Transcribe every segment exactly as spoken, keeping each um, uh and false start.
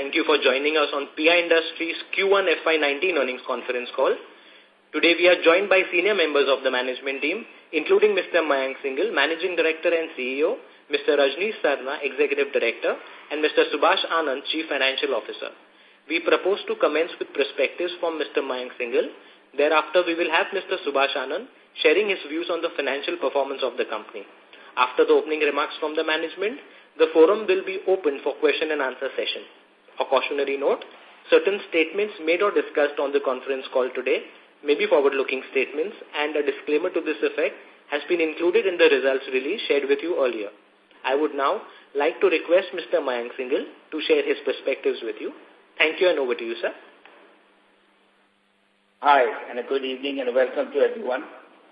Thank you for joining us on P I Industries Q one F Y nineteen earnings conference call. Today we are joined by senior members of the management team, including Mister Mayank Singhal, Managing Director and C E O, Mister Rajnish Sarna, Executive Director, and Mister Subhash Anand, Chief Financial Officer. We propose to commence with perspectives from Mister Mayank Singhal. Thereafter, we will have Mister Subhash Anand sharing his views on the financial performance of the company. After the opening remarks from the management, the forum will be open for question and answer session. A cautionary note, certain statements made or discussed on the conference call today may be forward-looking statements, and a disclaimer to this effect has been included in the results release shared with you earlier. I would now like to request Mister Mayank Singhal to share his perspectives with you. Thank you, and over to you, sir. Hi, and a good evening and a welcome to everyone.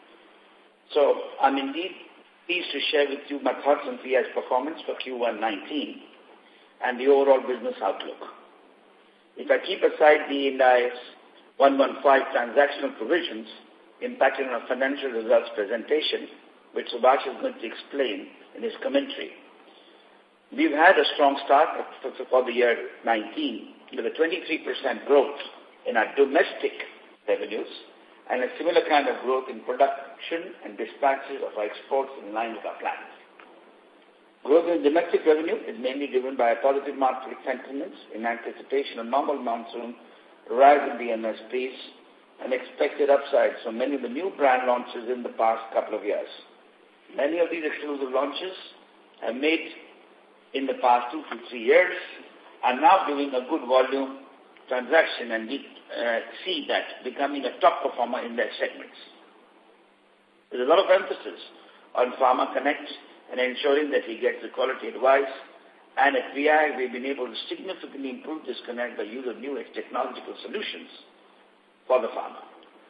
So, I'm indeed pleased to share with you my thoughts on P I's performance for Q one nineteen and the overall business outlook. If I keep aside the Ind AS one fifteen transactional provisions impacting our financial results presentation, which Subhash is going to explain in his commentary, we've had a strong start for the year nineteen with a twenty-three percent growth in our domestic revenues and a similar kind of growth in production and dispatches of our exports in line with our plans. Growth in domestic revenue is mainly driven by a positive market sentiments in anticipation of normal monsoon, rise in the M S Ps, and expected upsides from many of the new brand launches in the past couple of years. Many of these exclusive launches have made in the past two to three years are now doing a good volume transaction, and we uh, see that becoming a top performer in their segments. There's a lot of emphasis on Farmer Connect and ensuring that he gets the quality advice, and at P I we've been able to significantly improve this connect by use of new technological solutions for the farmer.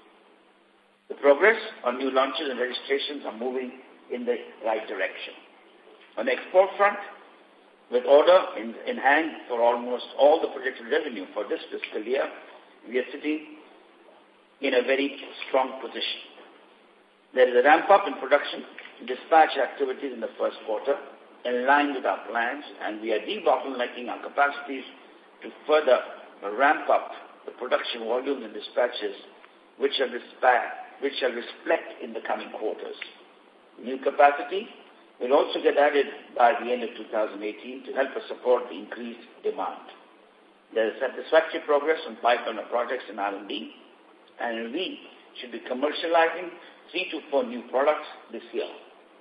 The progress on new launches and registrations are moving in the right direction. On the export front, with order in, in hand for almost all the projected revenue for this fiscal year, we are sitting in a very strong position. There is a ramp-up in production and dispatch activities in the first quarter in line with our plans, and we are debottlenecking our capacities to further ramp up the production volume and dispatches, which shall, which shall reflect in the coming quarters. New capacity will also get added by the end of two thousand eighteen to help us support the increased demand. There is satisfactory progress on pipeline of projects in R and D, and we should be commercializing three to four new products this year.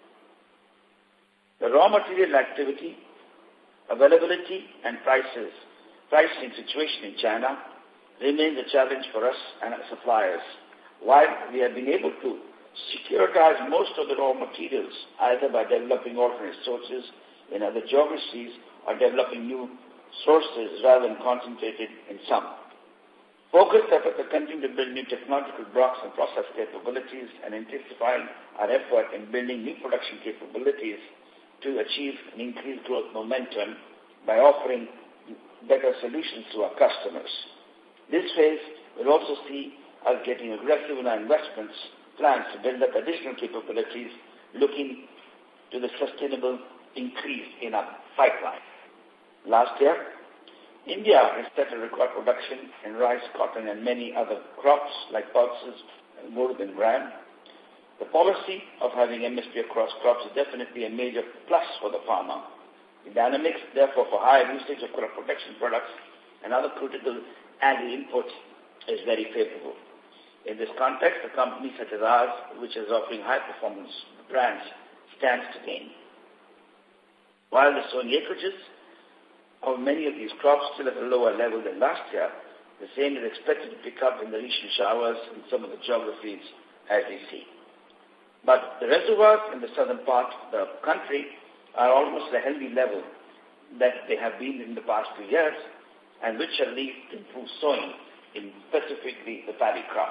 The raw material activity, availability, and prices, pricing situation in China remains a challenge for us and our suppliers. While we have been able to securitize most of the raw materials, either by developing alternate sources in other geographies or developing new sources rather than concentrated in some. Focused efforts are continuing to build new technological blocks and process capabilities and intensifying our effort in building new production capabilities to achieve an increased growth momentum by offering better solutions to our customers. This phase will also see us getting aggressive in our investments plans to build up additional capabilities, looking to the sustainable increase in our pipeline. Last year, India has set a record production in rice, cotton, and many other crops like pulses and more than gram. The policy of having M S P across crops is definitely a major plus for the farmer. The dynamics, therefore, for higher usage of crop protection products and other critical agri inputs is very favorable. In this context, a company such as ours, which is offering high-performance brands, stands to gain. While the sowing acreages of many of these crops still at a lower level than last year, the same is expected to pick up in the recent showers in some of the geographies as we see. But the reservoirs in the southern part of the country are almost at a healthy level that they have been in the past few years, and which shall lead to improved sowing in specifically the paddy crop.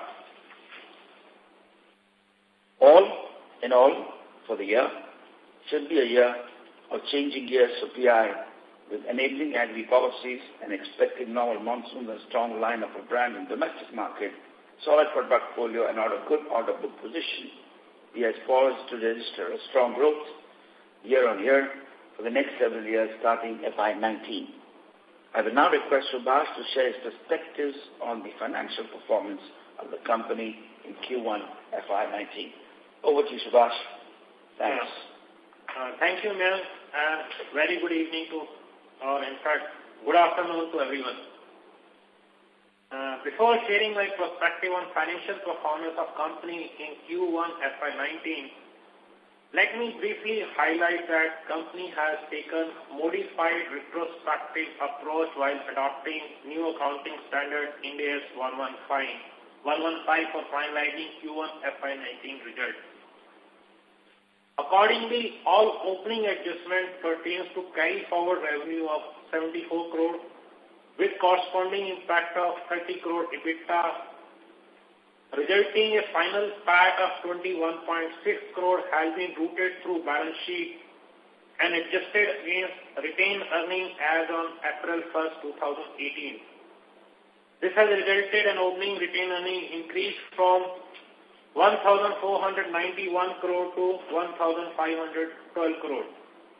All in all, for the year, should be a year of changing gears for P I with enabling agri policies and expected normal monsoon and strong lineup of brand in domestic market, solid product portfolio and order good order book position. P I is poised to register a strong growth year on year for the next several years starting F Y nineteen. I will now request Subhash to share his perspectives on the financial performance of the company in Q one F Y nineteen. Over to you, Subhash. Thanks. Yeah. Uh, thank you, Mel, and very good evening to, or in fact, good afternoon to everyone. Uh, before sharing my perspective on financial performance of company in Q one F Y nineteen, let me briefly highlight that company has taken modified retrospective approach while adopting new accounting standard Ind AS one fifteen for finalizing Q one F Y nineteen results. Accordingly, all opening adjustment pertains to carry forward revenue of seventy-four crore with corresponding impact of thirty crore EBITDA, resulting in a final P A T of twenty-one point six crore has been routed through balance sheet and adjusted against retained earnings as on April first, two thousand eighteen. This has resulted in opening retained earnings increase from one thousand four hundred ninety-one crore to one thousand five hundred twelve crore.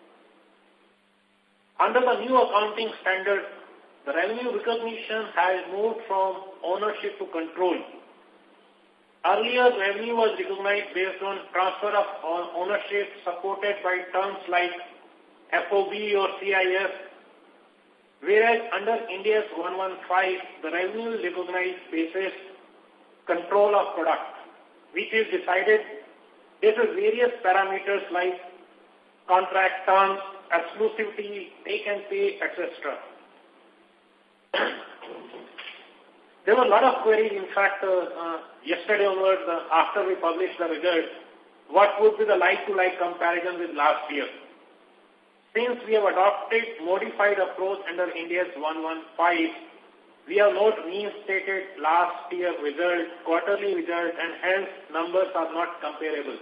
Under the new accounting standard, the revenue recognition has moved from ownership to control. Earlier, revenue was recognized based on transfer of ownership supported by terms like F O B or C I F, whereas under Ind AS one fifteen, the revenue is recognized basis control of product, which is decided based on various parameters like contract terms, exclusivity, take and pay, et cetera. There were a lot of queries, in fact, uh, uh, yesterday onwards, uh, after we published the results, what would be the like-to-like comparison with last year. Since we have adopted modified approach under Ind AS one fifteen, we have not reinstated last year results, quarterly results, and hence numbers are not comparable.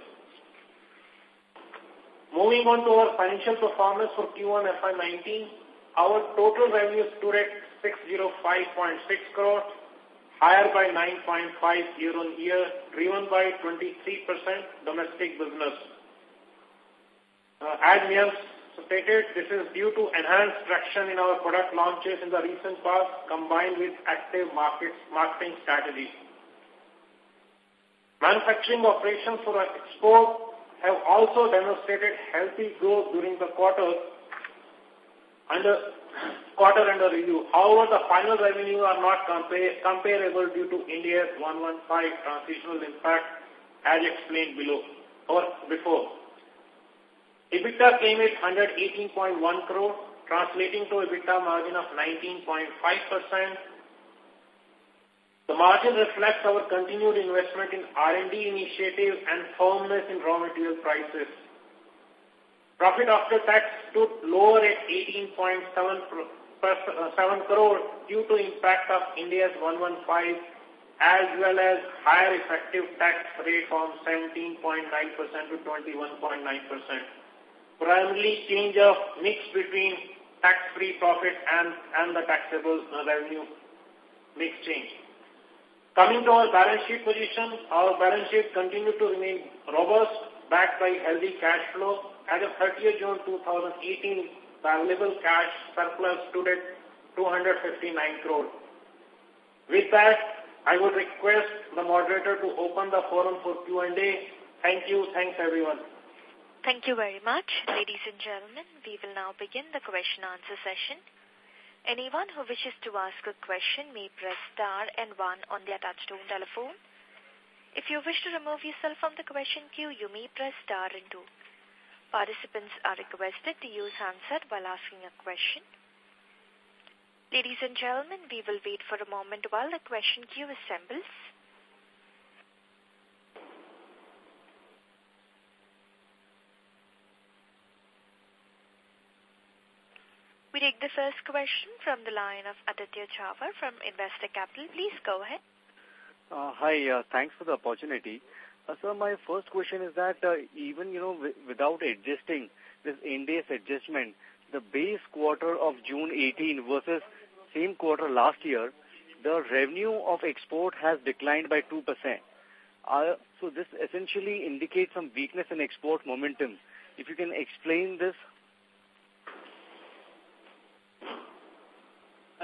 Moving on to our financial performance for Q one F Y nineteen, our total revenue stood at six oh five point six crore, higher by nine point five year-on-year, driven by twenty-three percent domestic business. Uh, as Niam stated, this is due to enhanced traction in our product launches in the recent past, combined with active market, marketing strategies. Manufacturing operations for our export have also demonstrated healthy growth during the quarter under quarter under review. However, the final revenue are not compare, comparable due to Ind AS one fifteen transitional impact as explained below or before. EBITDA came at one hundred eighteen point one crore, translating to EBITDA margin of nineteen point five percent. The margin reflects our continued investment in R and D initiatives and firmness in raw material prices. Profit after tax stood lower at eighteen point seven crore due to impact of Ind AS one fifteen as well as higher effective tax rate from seventeen point nine percent to twenty-one point nine percent. Primarily change of mix between tax-free profit and, and the taxable revenue mix change. Coming to our balance sheet position, our balance sheet continued to remain robust, backed by healthy cash flow. As of thirtieth June two thousand eighteen, the available cash surplus stood at two hundred fifty-nine crore. With that, I would request the moderator to open the forum for Q and A. Thank you. Thanks, everyone. Thank you very much. Ladies and gentlemen, we will now begin the question-answer session. Anyone who wishes to ask a question may press star and one on their touchtone telephone. If you wish to remove yourself from the question queue, you may press star and two. Participants are requested to use handset while asking a question. Ladies and gentlemen, we will wait for a moment while the question queue assembles. We take the first question from the line of Aditya Chawar from Investec Capital. Please go ahead. Uh, hi, uh, thanks for the opportunity. Uh, sir, my first question is that uh, even, you know, without adjusting this Ind AS adjustment, the base quarter of June eighteen versus same quarter last year, the revenue of export has declined by two percent. Uh, so this essentially indicates some weakness in export momentum. If you can explain this.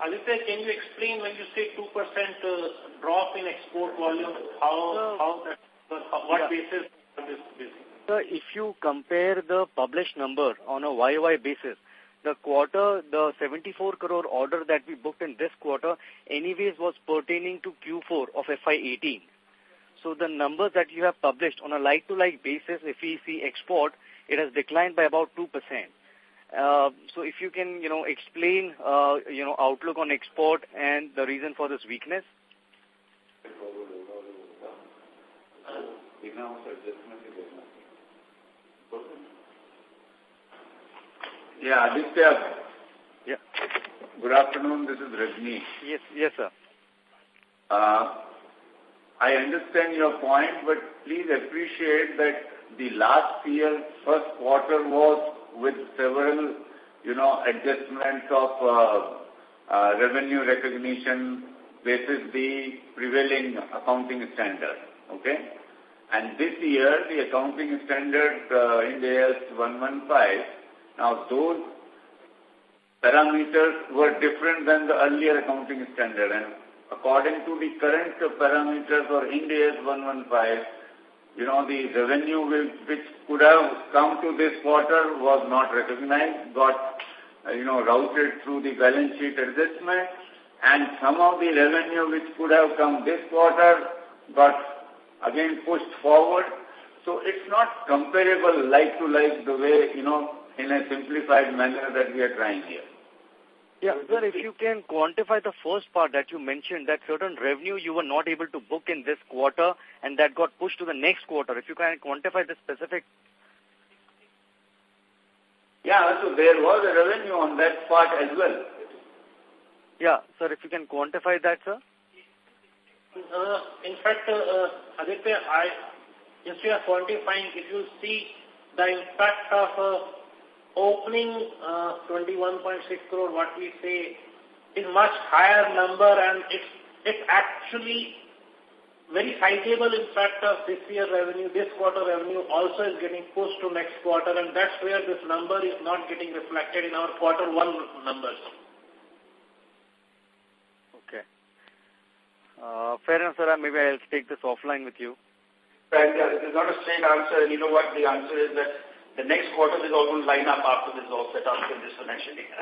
Aditya, can you explain when you say two percent uh, drop in export volume, how, how that, uh, how, what yeah. basis this basis? Sir, if you compare the published number on a Y O Y basis, the quarter, the seventy-four crore order that we booked in this quarter anyways was pertaining to Q four of F Y eighteen. So the numbers that you have published on a like-to-like basis, if we see export, it has declined by about two percent. Uh, so if you can, you know, explain, uh, you know, outlook on export and the reason for this weakness. Yeah, Aditya. Yeah. Good afternoon. This is Rajni. Yes, yes, sir. Uh, I understand your point, but please appreciate that the last year first quarter was with several, you know, adjustments of uh, uh, revenue recognition basis the prevailing accounting standard, okay? And this year, the accounting standard uh, in the A S one fifteen, now those parameters were different than the earlier accounting standard, and according to the current parameters for Ind AS one fifteen, you know, the revenue will, which could have come to this quarter was not recognized, got, uh, you know, routed through the balance sheet adjustment, and some of the revenue which could have come this quarter got again pushed forward. So it's not comparable like to like the way, you know, in a simplified manner that we are trying here. Yeah, sir, if you can quantify the first part that you mentioned, that certain revenue you were not able to book in this quarter and that got pushed to the next quarter. If you can quantify the specific. Yeah, so there was a revenue on that part as well. Yeah, sir, if you can quantify that, sir. Uh, in fact, uh, uh, Aditya, I, instead of quantifying, if you see the impact of uh, opening uh, twenty-one point six crore, what we say, is much higher number, and it's, it's actually very sizable impact of this year revenue. This quarter revenue also is getting pushed to next quarter, and that's where this number is not getting reflected in our quarter one numbers. Okay. Uh, fair enough, sir. Maybe I'll take this offline with you. Right, yeah, this is not a straight answer, and you know what the answer is, that the next quarter is all going to line up after this is all set up in this financial year.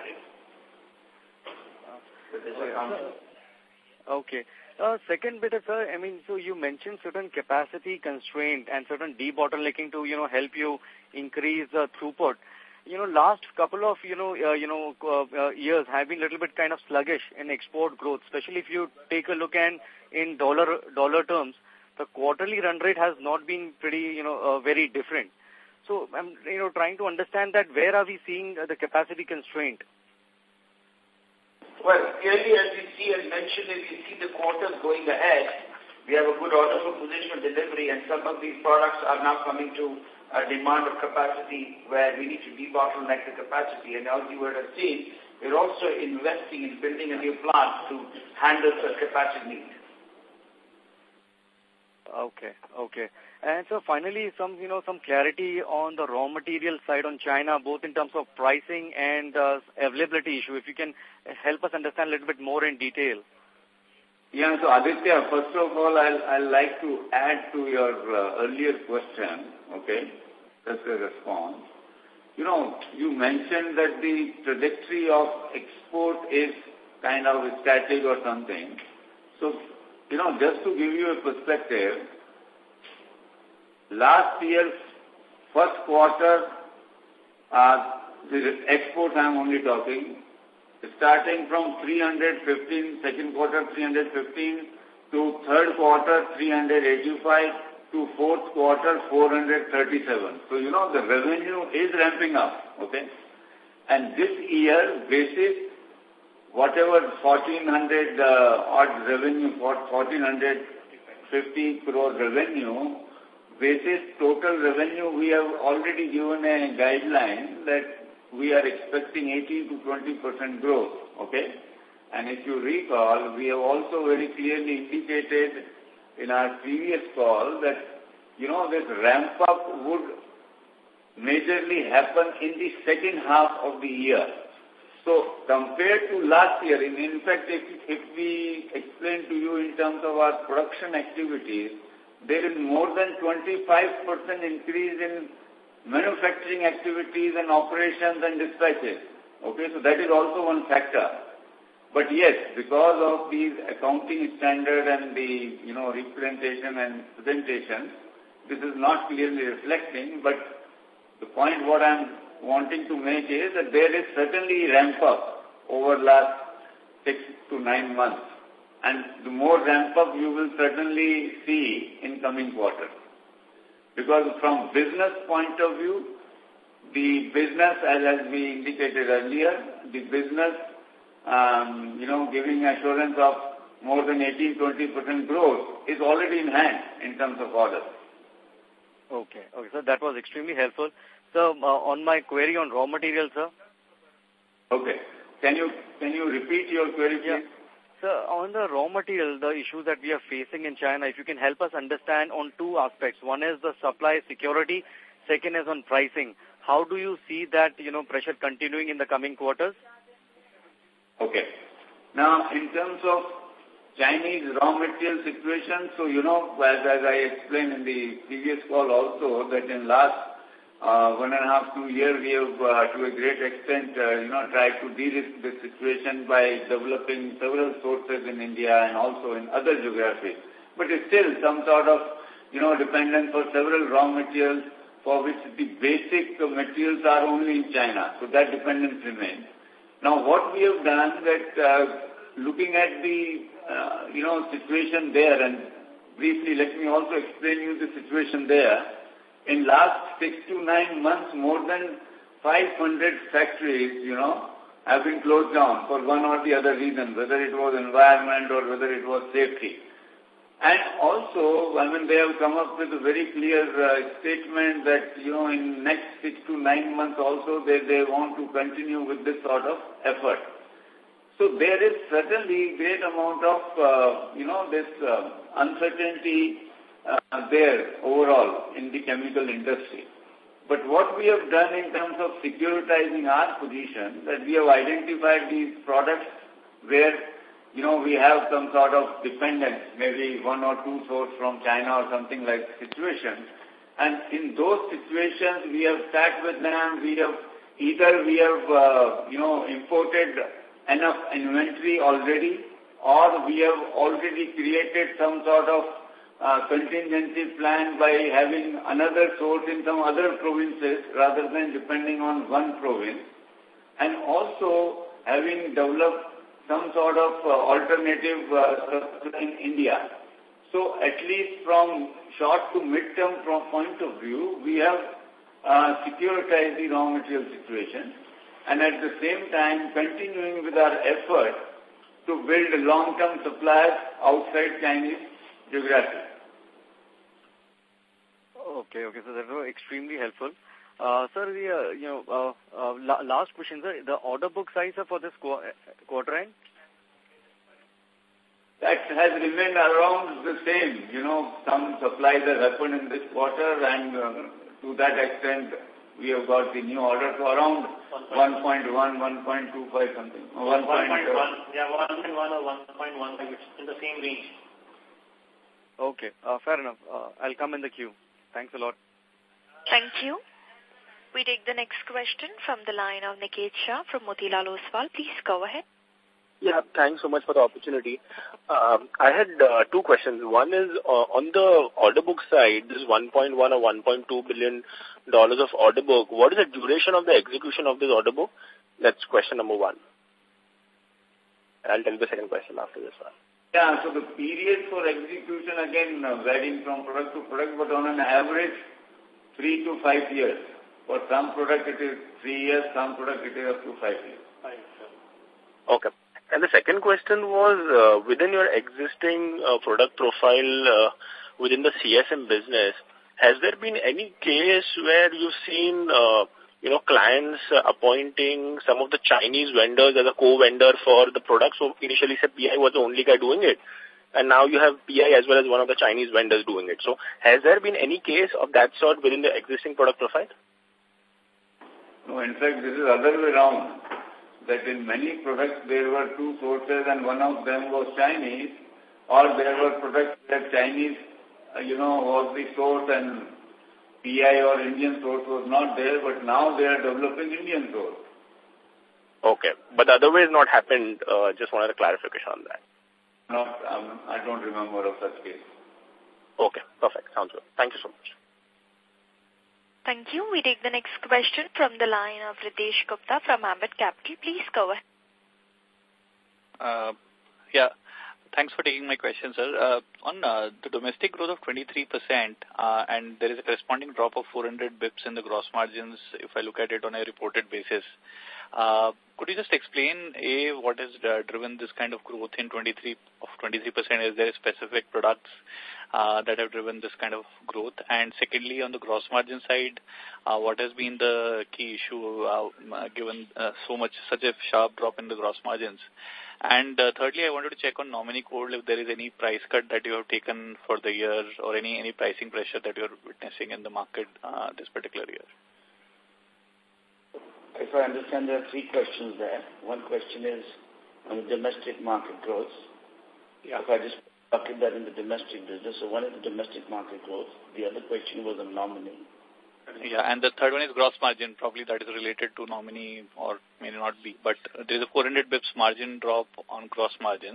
Okay. Uh, second bit, sir, I mean, so you mentioned certain capacity constraint and certain debottlenecking to, you know, help you increase uh, throughput. You know, last couple of, you know, uh, you know, uh, uh, years have been a little bit kind of sluggish in export growth, especially if you take a look and in dollar dollar terms, the quarterly run rate has not been pretty, you know, uh, very different. So I'm, you know, trying to understand that where are we seeing uh, the capacity constraint? Well, clearly, as we see, as mentioned, if we see the quarters going ahead, we have a good order for position delivery, and some of these products are now coming to a demand of capacity where we need to debottleneck the capacity. And as you would have seen, we're also investing in building a new plant to handle such capacity needs. Okay, okay. And so finally, some, you know, some clarity on the raw material side on China, both in terms of pricing and uh, availability issue. If you can help us understand a little bit more in detail. Yeah, so Aditya, first of all, I'll, I'll like to add to your uh, earlier question, okay, that's a response. You know, you mentioned that the trajectory of export is kind of static or something. So, you know, just to give you a perspective, last year, first quarter, uh, the exports I'm only talking, starting from three hundred fifteen, second quarter three hundred fifteen, to third quarter three hundred eighty-five, to fourth quarter four hundred thirty-seven. So, you know, the revenue is ramping up, okay? And this year, basis, whatever fourteen hundred uh, odd revenue, fourteen fifty crore revenue, basis total revenue, we have already given a guideline that we are expecting eighteen to twenty percent growth, okay? And if you recall, we have also very clearly indicated in our previous call that, you know, this ramp up would majorly happen in the second half of the year. So compared to last year, in, in fact, if, if we explain to you in terms of our production activities, there is more than twenty-five percent increase in manufacturing activities and operations and dispatches. Okay, so that is also one factor. But yes, because of these accounting standard and the, you know, representation and presentation, this is not clearly reflecting, but the point what I'm wanting to make is that there is certainly ramp up over last six to nine months. And the more ramp up you will certainly see in coming quarters. Because from business point of view, the business, as, as we indicated earlier, the business, um, you know, giving assurance of more than eighteen to twenty percent growth is already in hand in terms of orders. Okay, okay, sir, that was extremely helpful. So, uh, on my query on raw materials, sir. Okay. Can you, can you repeat your query, please? Yeah. Sir, on the raw material, the issues that we are facing in China, if you can help us understand on two aspects. One is the supply security, second is on pricing. How do you see that, you know, pressure continuing in the coming quarters? Okay. Now, in terms of Chinese raw material situation, so, you know, as, as I explained in the previous call also, that in last uh, one and a half, two years, we have, uh, to a great extent, uh, you know, tried to de-risk the situation by developing several sources in India and also in other geographies. But it's still some sort of, you know, dependence for several raw materials for which the basic materials are only in China. So that dependence remains. Now, what we have done that, uh, looking at the, uh, you know, situation there, and briefly let me also explain you the situation there. In last six to nine months, more than five hundred factories, you know, have been closed down for one or the other reason, whether it was environment or whether it was safety. And also, I mean, they have come up with a very clear uh, statement that, you know, in next six to nine months also, they, they want to continue with this sort of effort. So there is certainly great amount of, uh, you know, this uh, uncertainty uh, there overall in the chemical industry. But what we have done in terms of securitizing our position, that we have identified these products where, you know, we have some sort of dependence, maybe one or two sources from China or something like situation. And in those situations, we have sat with them, we have, either we have, uh, you know, imported enough inventory already, or we have already created some sort of uh, contingency plan by having another source in some other provinces rather than depending on one province, and also having developed some sort of uh, alternative uh, in India. So at least from short to mid-term point of view, we have uh, securitized the raw material situation, and at the same time continuing with our effort to build long-term suppliers outside Chinese geography. Okay, okay, so that was extremely helpful. Uh, sir, the, uh, you know, uh, uh, la last question, sir, the order book size for this qu quarter end? That has remained around the same. You know, some supplies have happened in this quarter, and uh, to that extent, we have got the new order to around one point one, one point two five something. one point one, yeah, one point one or one point one, which is in the same range. Okay, uh, fair enough. Uh, I'll come in the queue. Thanks a lot. Thank you. We take the next question from the line of Niket Shah from Motilal Oswal. Please go ahead. Yeah, thanks so much for the opportunity. Um, I had uh, two questions. One is uh, on the order book side, this one point one or one point two billion dollars of order book. What is the duration of the execution of this order book? That's question number one. I'll tell you the second question after this one. Yeah, so the period for execution, again, uh, varying from product to product, but on an average, three to five years. For some product, it is three years, some product, it is up to five years. Okay. And the second question was, uh, within your existing uh, product profile uh, within the C S M business, has there been any case where you've seen, uh, you know, clients uh, appointing some of the Chinese vendors as a co-vendor for the product? So initially said P I was the only guy doing it, and now you have P I as well as one of the Chinese vendors doing it. So has there been any case of that sort within the existing product profile? No, in fact, this is other way around. that in many products there were two sources and one of them was Chinese, or there were products that Chinese, uh, you know, was the source and P I or Indian source was not there, but now they are developing Indian source. Okay. But the other way has not happened. Uh, just wanted a clarification on that. Not, um, I don't remember of such case. Okay. Perfect. Sounds good. Thank you so much. Thank you. We take the next question from the line of Ritesh Gupta from Ambit Capital. Please go ahead. Uh, yeah. Thanks for taking my question, sir. Uh, on uh, the domestic growth of twenty-three percent, uh, and there is a corresponding drop of four hundred bips in the gross margins if I look at it on a reported basis. Uh, could you just explain, A, what has uh, driven this kind of growth in twenty-three of twenty-three percent? Is there specific products uh, that have driven this kind of growth? And secondly, on the gross margin side, uh, what has been the key issue uh, given uh, so much, such a sharp drop in the gross margins? And uh, thirdly, I wanted to check on nominee code if there is any price cut that you have taken for the year or any, any pricing pressure that you are witnessing in the market uh, this particular year. If I understand, there are three questions there. One question is on the domestic market growth. Yeah. If I just bucket that in the domestic business, so one is the domestic market growth. The other question was on nominee. Yeah, and the third one is gross margin. Probably that is related to nominee or may not be. But there is a four hundred bips margin drop on gross margins,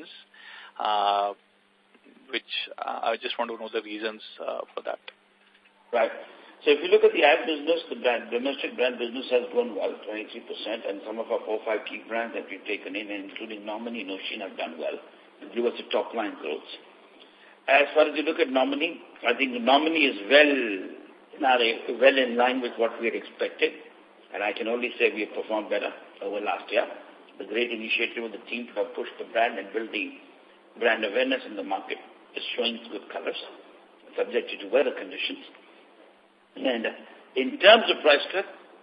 uh, which uh, I just want to know the reasons uh, for that. Right. So if you look at the ad business, the brand, domestic brand business has grown well, twenty-three percent, and some of our four or five key brands that we've taken in, including Nominee and Ocean, have done well. It gives us a top-line growth. As far as you look at Nominee, I think the Nominee is well, not a, well in line with what we had expected, and I can only say we have performed better over last year. The great initiative of the team to have pushed the brand and build the brand awareness in the market is showing good colors, subjected to weather conditions. And in terms of price cut,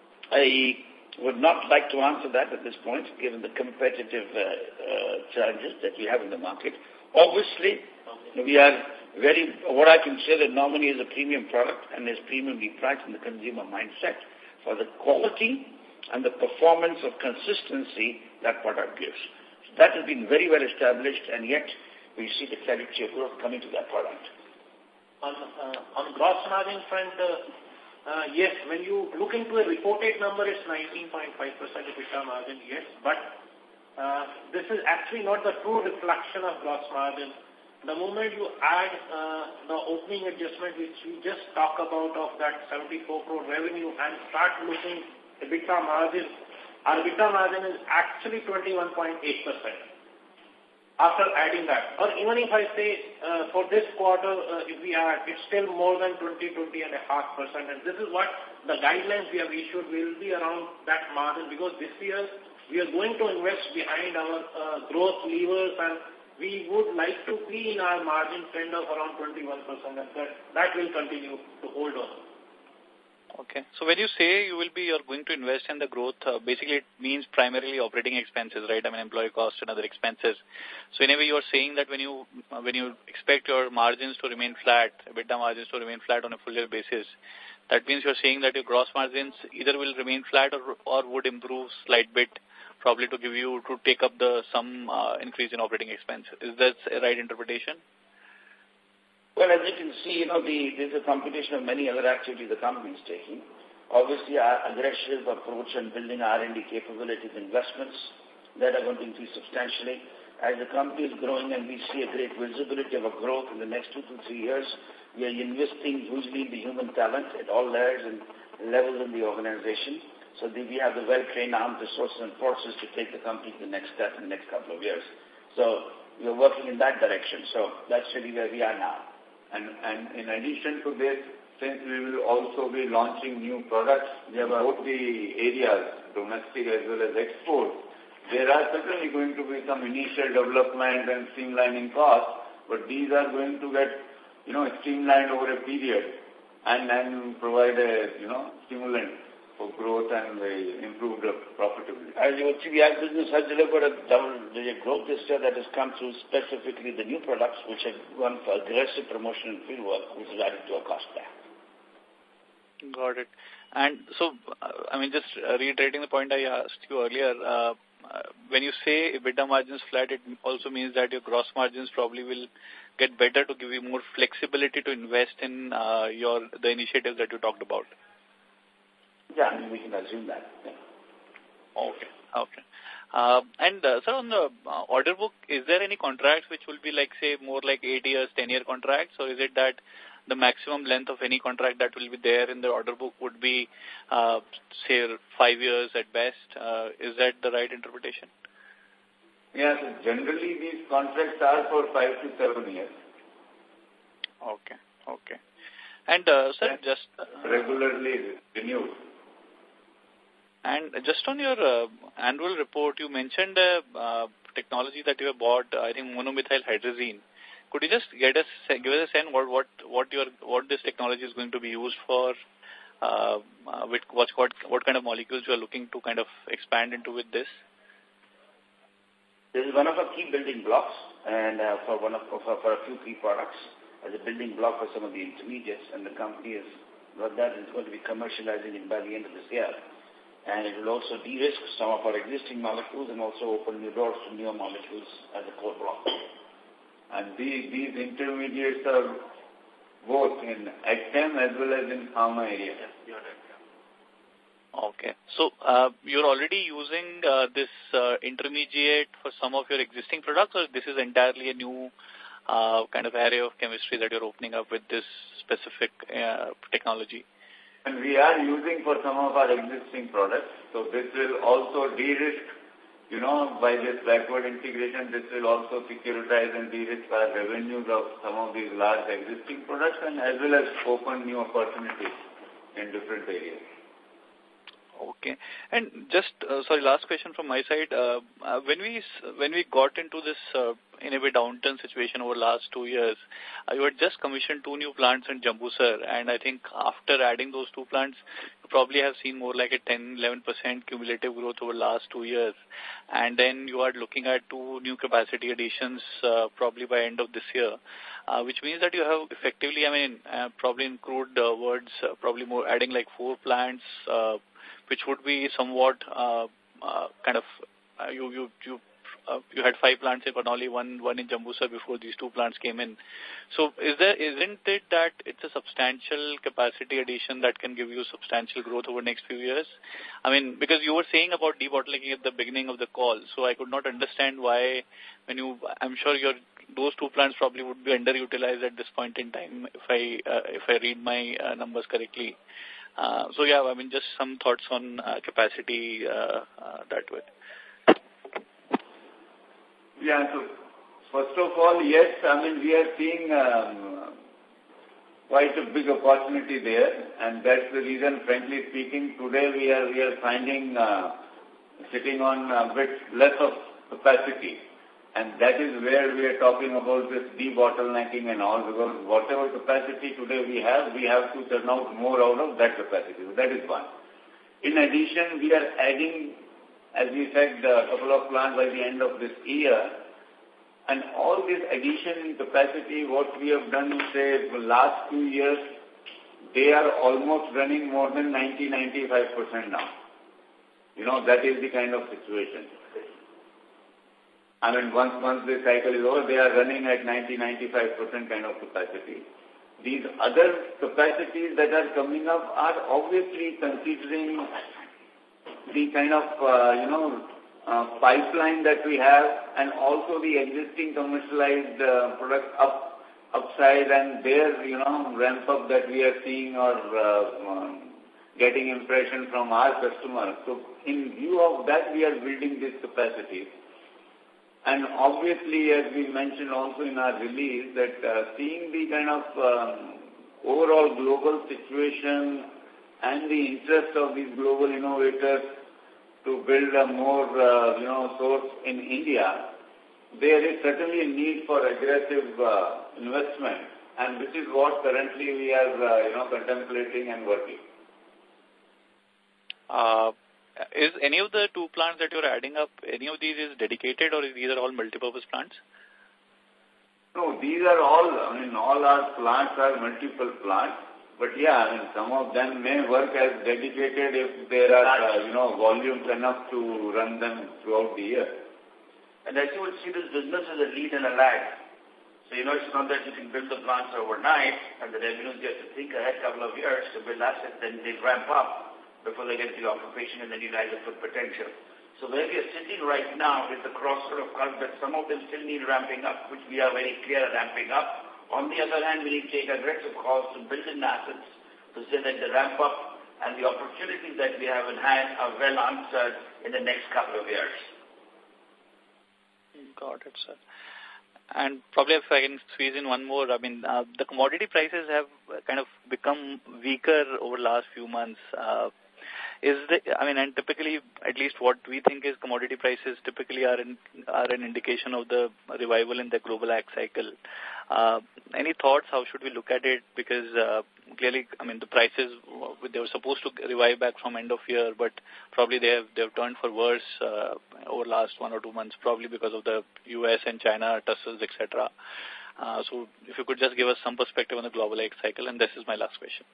I would not like to answer that at this point, given the competitive uh, uh, challenges that we have in the market. Obviously, we are very, what I can say that Nominee is a premium product and is premiumly priced in the consumer mindset for the quality and the performance of consistency that product gives. So that has been very well established, and yet we see the trajectory of growth coming to that product. On, uh, on gross margin front, uh, uh, yes, when you look into a reported number, it's nineteen point five percent EBITDA margin, yes, but uh, this is actually not the true reflection of gross margin. The moment you add uh, the opening adjustment, which we just talk about of that seventy-four crore revenue, and start looking EBITDA margin, our EBITDA margin is actually twenty-one point eight percent. After adding that, or even if I say uh, for this quarter, uh, if we add, it's still more than twenty, twenty and a half percent. And this is what the guidelines we have issued will be around that margin, because this year we are going to invest behind our uh, growth levers, and we would like to be in our margin trend of around twenty-one percent, and that, that will continue to hold on. Okay. So when you say you will be, you're going to invest in the growth, uh, basically it means primarily operating expenses, right? I mean, employee costs and other expenses. So anyway, you're saying that when you, uh, when you expect your margins to remain flat, EBITDA margins to remain flat on a full year basis, that means you're saying that your gross margins either will remain flat or, or would improve slight bit, probably to give you, to take up the some uh, increase in operating expenses. Is that a right interpretation? Well, as you can see, you know, the, there's a combination of many other activities the company is taking. Obviously, our aggressive approach in building R and D capabilities, investments that are going to increase substantially. As the company is growing and we see a great visibility of a growth in the next two to three years, we are investing hugely in the human talent at all layers and levels in the organization. So that we have the well-trained armed resources and forces to take the company to the next step in the next couple of years. So we are working in that direction. So that's really where we are now. And, and in addition to this, since we will also be launching new products in both the areas, domestic as well as export, there are certainly going to be some initial development and streamlining costs, but these are going to get, you know, streamlined over a period and then provide a, you know, stimulant for growth and uh, improve the profitability. As you would see, the ad business has delivered a double-digit growth this year that has come through specifically the new products, which have gone for aggressive promotion and field work, which is added to our cost there. Got it. And so, uh, I mean, just uh, reiterating the point I asked you earlier, uh, uh, when you say EBITDA margins flat, it also means that your gross margins probably will get better to give you more flexibility to invest in uh, your the initiatives that you talked about. Yeah, I mean, we can assume that. Yeah. Okay. Okay. Uh, and, uh, sir, on the uh, order book, is there any contracts which will be like, say, more like eight years, ten-year contracts, or is it that the maximum length of any contract that will be there in the order book would be, uh, say, five years at best? Uh, is that the right interpretation? Yes, generally these contracts are for five to seven years. Okay. Okay. And, uh, sir, just... Uh, regularly renewed. And just on your uh, annual report, you mentioned a uh, technology that you have bought, I think monomethyl hydrazine. Could you just get us, give us a sense what what what your what this technology is going to be used for? Uh, uh, with what what what kind of molecules you are looking to kind of expand into with this? This is one of our key building blocks, and uh, for one of for, for a few key products as a building block for some of the intermediates, and the company is what that is going to be commercializing it by the end of this year. And it will also de-risk some of our existing molecules and also open new doors to newer molecules as a core block. And these, these intermediates are both in AgChem as well as in pharma area. Okay. So, uh, you're already using uh, this uh, intermediate for some of your existing products, or this is entirely a new uh, kind of area of chemistry that you're opening up with this specific uh, technology? And we are using for some of our existing products. So this will also de-risk, you know, by this backward integration, this will also securitize and de-risk our revenues of some of these large existing products and as well as open new opportunities in different areas. Okay. And just, uh, sorry, last question from my side. Uh, uh, when we when we got into this, uh, in a way, downturn situation over the last two years, uh, you had just commissioned two new plants in Jambusar, and I think after adding those two plants, you probably have seen more like a ten, eleven percent cumulative growth over the last two years. And then you are looking at two new capacity additions uh, probably by end of this year, uh, which means that you have effectively, I mean, uh, probably in crude uh, words, uh, probably more adding like four plants, uh, which would be somewhat uh, uh, kind of, uh, you you you uh, you had five plants in Panoli, one one in Jambusar before these two plants came in. So is there isn't it that it's a substantial capacity addition that can give you substantial growth over the next few years? I mean, because you were saying about debottlenecking at the beginning of the call, so I could not understand why when you, I'm sure your those two plants probably would be underutilized at this point in time if I uh, if I read my uh, numbers correctly. Uh, so, yeah, I mean, just some thoughts on uh, capacity uh, uh, that way. Yeah, so first of all, yes, I mean, we are seeing um, quite a big opportunity there, and that's the reason, frankly speaking, today we are, we are finding, uh, sitting on a bit less of capacity. And that is where we are talking about this debottlenecking and all, because whatever capacity today we have, we have to turn out more out of that capacity. So that is one. In addition, we are adding, as we said, a couple of plants by the end of this year. And all this addition in capacity, what we have done, say, the last two years, they are almost running more than ninety to ninety-five percent now. You know, that is the kind of situation. I mean, once, once this cycle is over, they are running at ninety to ninety-five percent kind of capacity. These other capacities that are coming up are obviously considering the kind of, uh, you know, uh, pipeline that we have and also the existing commercialized uh, product up, upside and their, you know, ramp up that we are seeing or uh, um, getting impression from our customers. So in view of that, we are building this capacity. And obviously, as we mentioned also in our release, that uh, seeing the kind of um, overall global situation and the interest of these global innovators to build a more, uh, you know, source in India, there is certainly a need for aggressive uh, investment, and this is what currently we are, uh, you know, contemplating and working. Uh, Is any of the two plants that you're adding up, any of these is dedicated or these are all multipurpose plants? No, these are all, I mean, all our plants are multiple plants. But yeah, I mean, some of them may work as dedicated if there are, uh, you know, volumes enough to run them throughout the year. And as you will see, this business is a lead and a lag. So, you know, it's not that you can build the plants overnight and the revenues you have to think ahead a couple of years to build assets, then they ramp up before they get to the occupation and then utilize the full potential. So where we are sitting right now is the crossroad of curve that some of them still need ramping up, which we are very clear ramping up. On the other hand, we need to take aggressive calls to build in assets to say that the ramp up and the opportunities that we have in hand are well answered in the next couple of years. Got it, sir. And probably if I can squeeze in one more, I mean, uh, the commodity prices have kind of become weaker over the last few months. Uh, is the, I mean, and typically, at least what we think is commodity prices typically are in, are an indication of the revival in the global ag cycle. Uh, any thoughts? How should we look at it? Because uh, clearly, I mean, the prices, they were supposed to revive back from end of year, but probably they have, they have turned for worse uh, over the last one or two months, probably because of the U S and China tussles, et cetera. Uh, so if you could just give us some perspective on the global ag cycle, and this is my last question.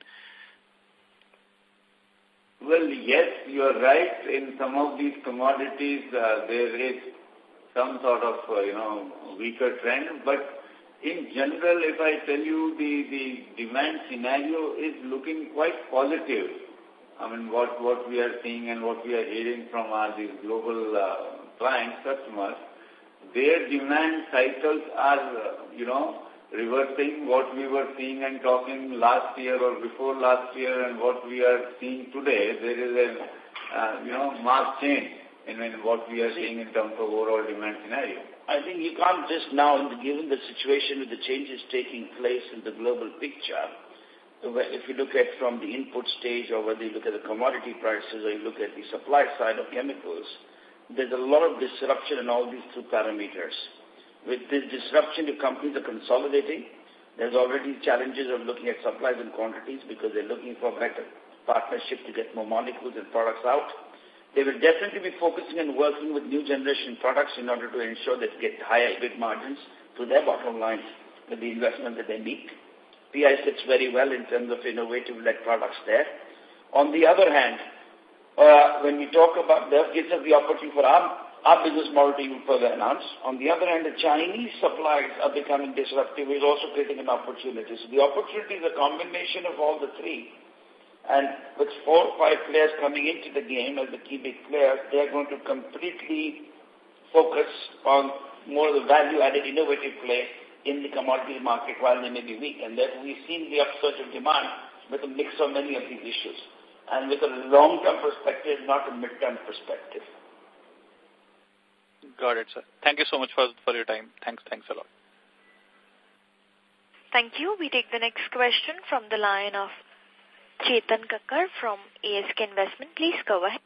Well, yes, you are right. In some of these commodities, uh, there is some sort of, uh, you know, weaker trend. But in general, if I tell you, the, the demand scenario is looking quite positive. I mean, what, what we are seeing and what we are hearing from our these global uh, clients, customers, their demand cycles are, uh, you know, reversing what we were seeing and talking last year or before last year and what we are seeing today. There is a, uh, you know, marked change in, in what we are seeing in terms of overall demand scenario. I think you can't just now, given the situation with the changes taking place in the global picture, if you look at from the input stage or whether you look at the commodity prices or you look at the supply side of chemicals, there's a lot of disruption in all these two parameters. With this disruption, the companies are consolidating. There's already challenges of looking at supplies and quantities because they're looking for better partnership to get more molecules and products out. They will definitely be focusing and working with new generation products in order to ensure that they get higher EBIT margins to their bottom lines with the investment that they make. P I sits very well in terms of innovative-led products there. On the other hand, uh, when we talk about that, gives us the opportunity for our, our business model to even further enhance. On the other hand, the Chinese supplies are becoming disruptive, is also creating an opportunity. So the opportunity is a combination of all the three. And with four or five players coming into the game as the key big players, they are going to completely focus on more of the value-added innovative play in the commodity market while they may be weak. And therefore we've seen the upsurge of demand with a mix of many of these issues. And with a long-term perspective, not a mid-term perspective. Got it, sir. Thank you so much for, for your time. Thanks, thanks a lot. Thank you. We take the next question from the line of Chetan Kakkar from A S K Investment. Please go ahead.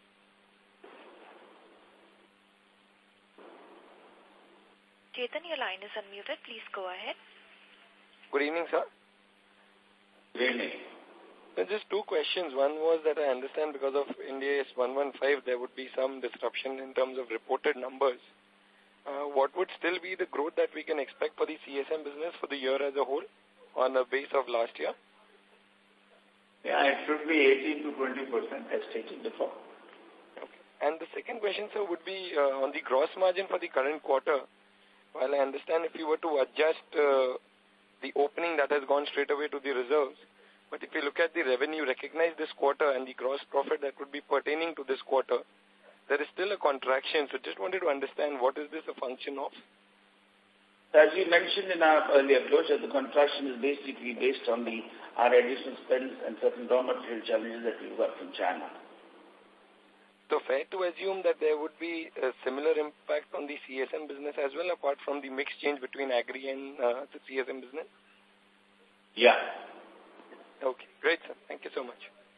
Chetan, your line is unmuted. Please go ahead. Good evening, sir. Good evening. Just two questions. One was that I understand because of Ind AS one fifteen, there would be some disruption in terms of reported numbers. Uh, what would still be the growth that we can expect for the C S M business for the year as a whole on a base of last year? Yeah, it should be eighteen to twenty percent as stated before. Okay. And the second question, sir, would be uh, on the gross margin for the current quarter. While I understand if you were to adjust uh, the opening that has gone straight away to the reserves, but if you look at the revenue recognized this quarter and the gross profit that would be pertaining to this quarter, there is still a contraction. So just wanted to understand what is this a function of? As we mentioned in our earlier closure, the contraction is basically based on the our additional spends and certain raw material challenges that we got from China. So fair to assume that there would be a similar impact on the C S M business as well, apart from the mix change between agri and uh, the C S M business? Yeah. Okay, great, sir. Thank you so much.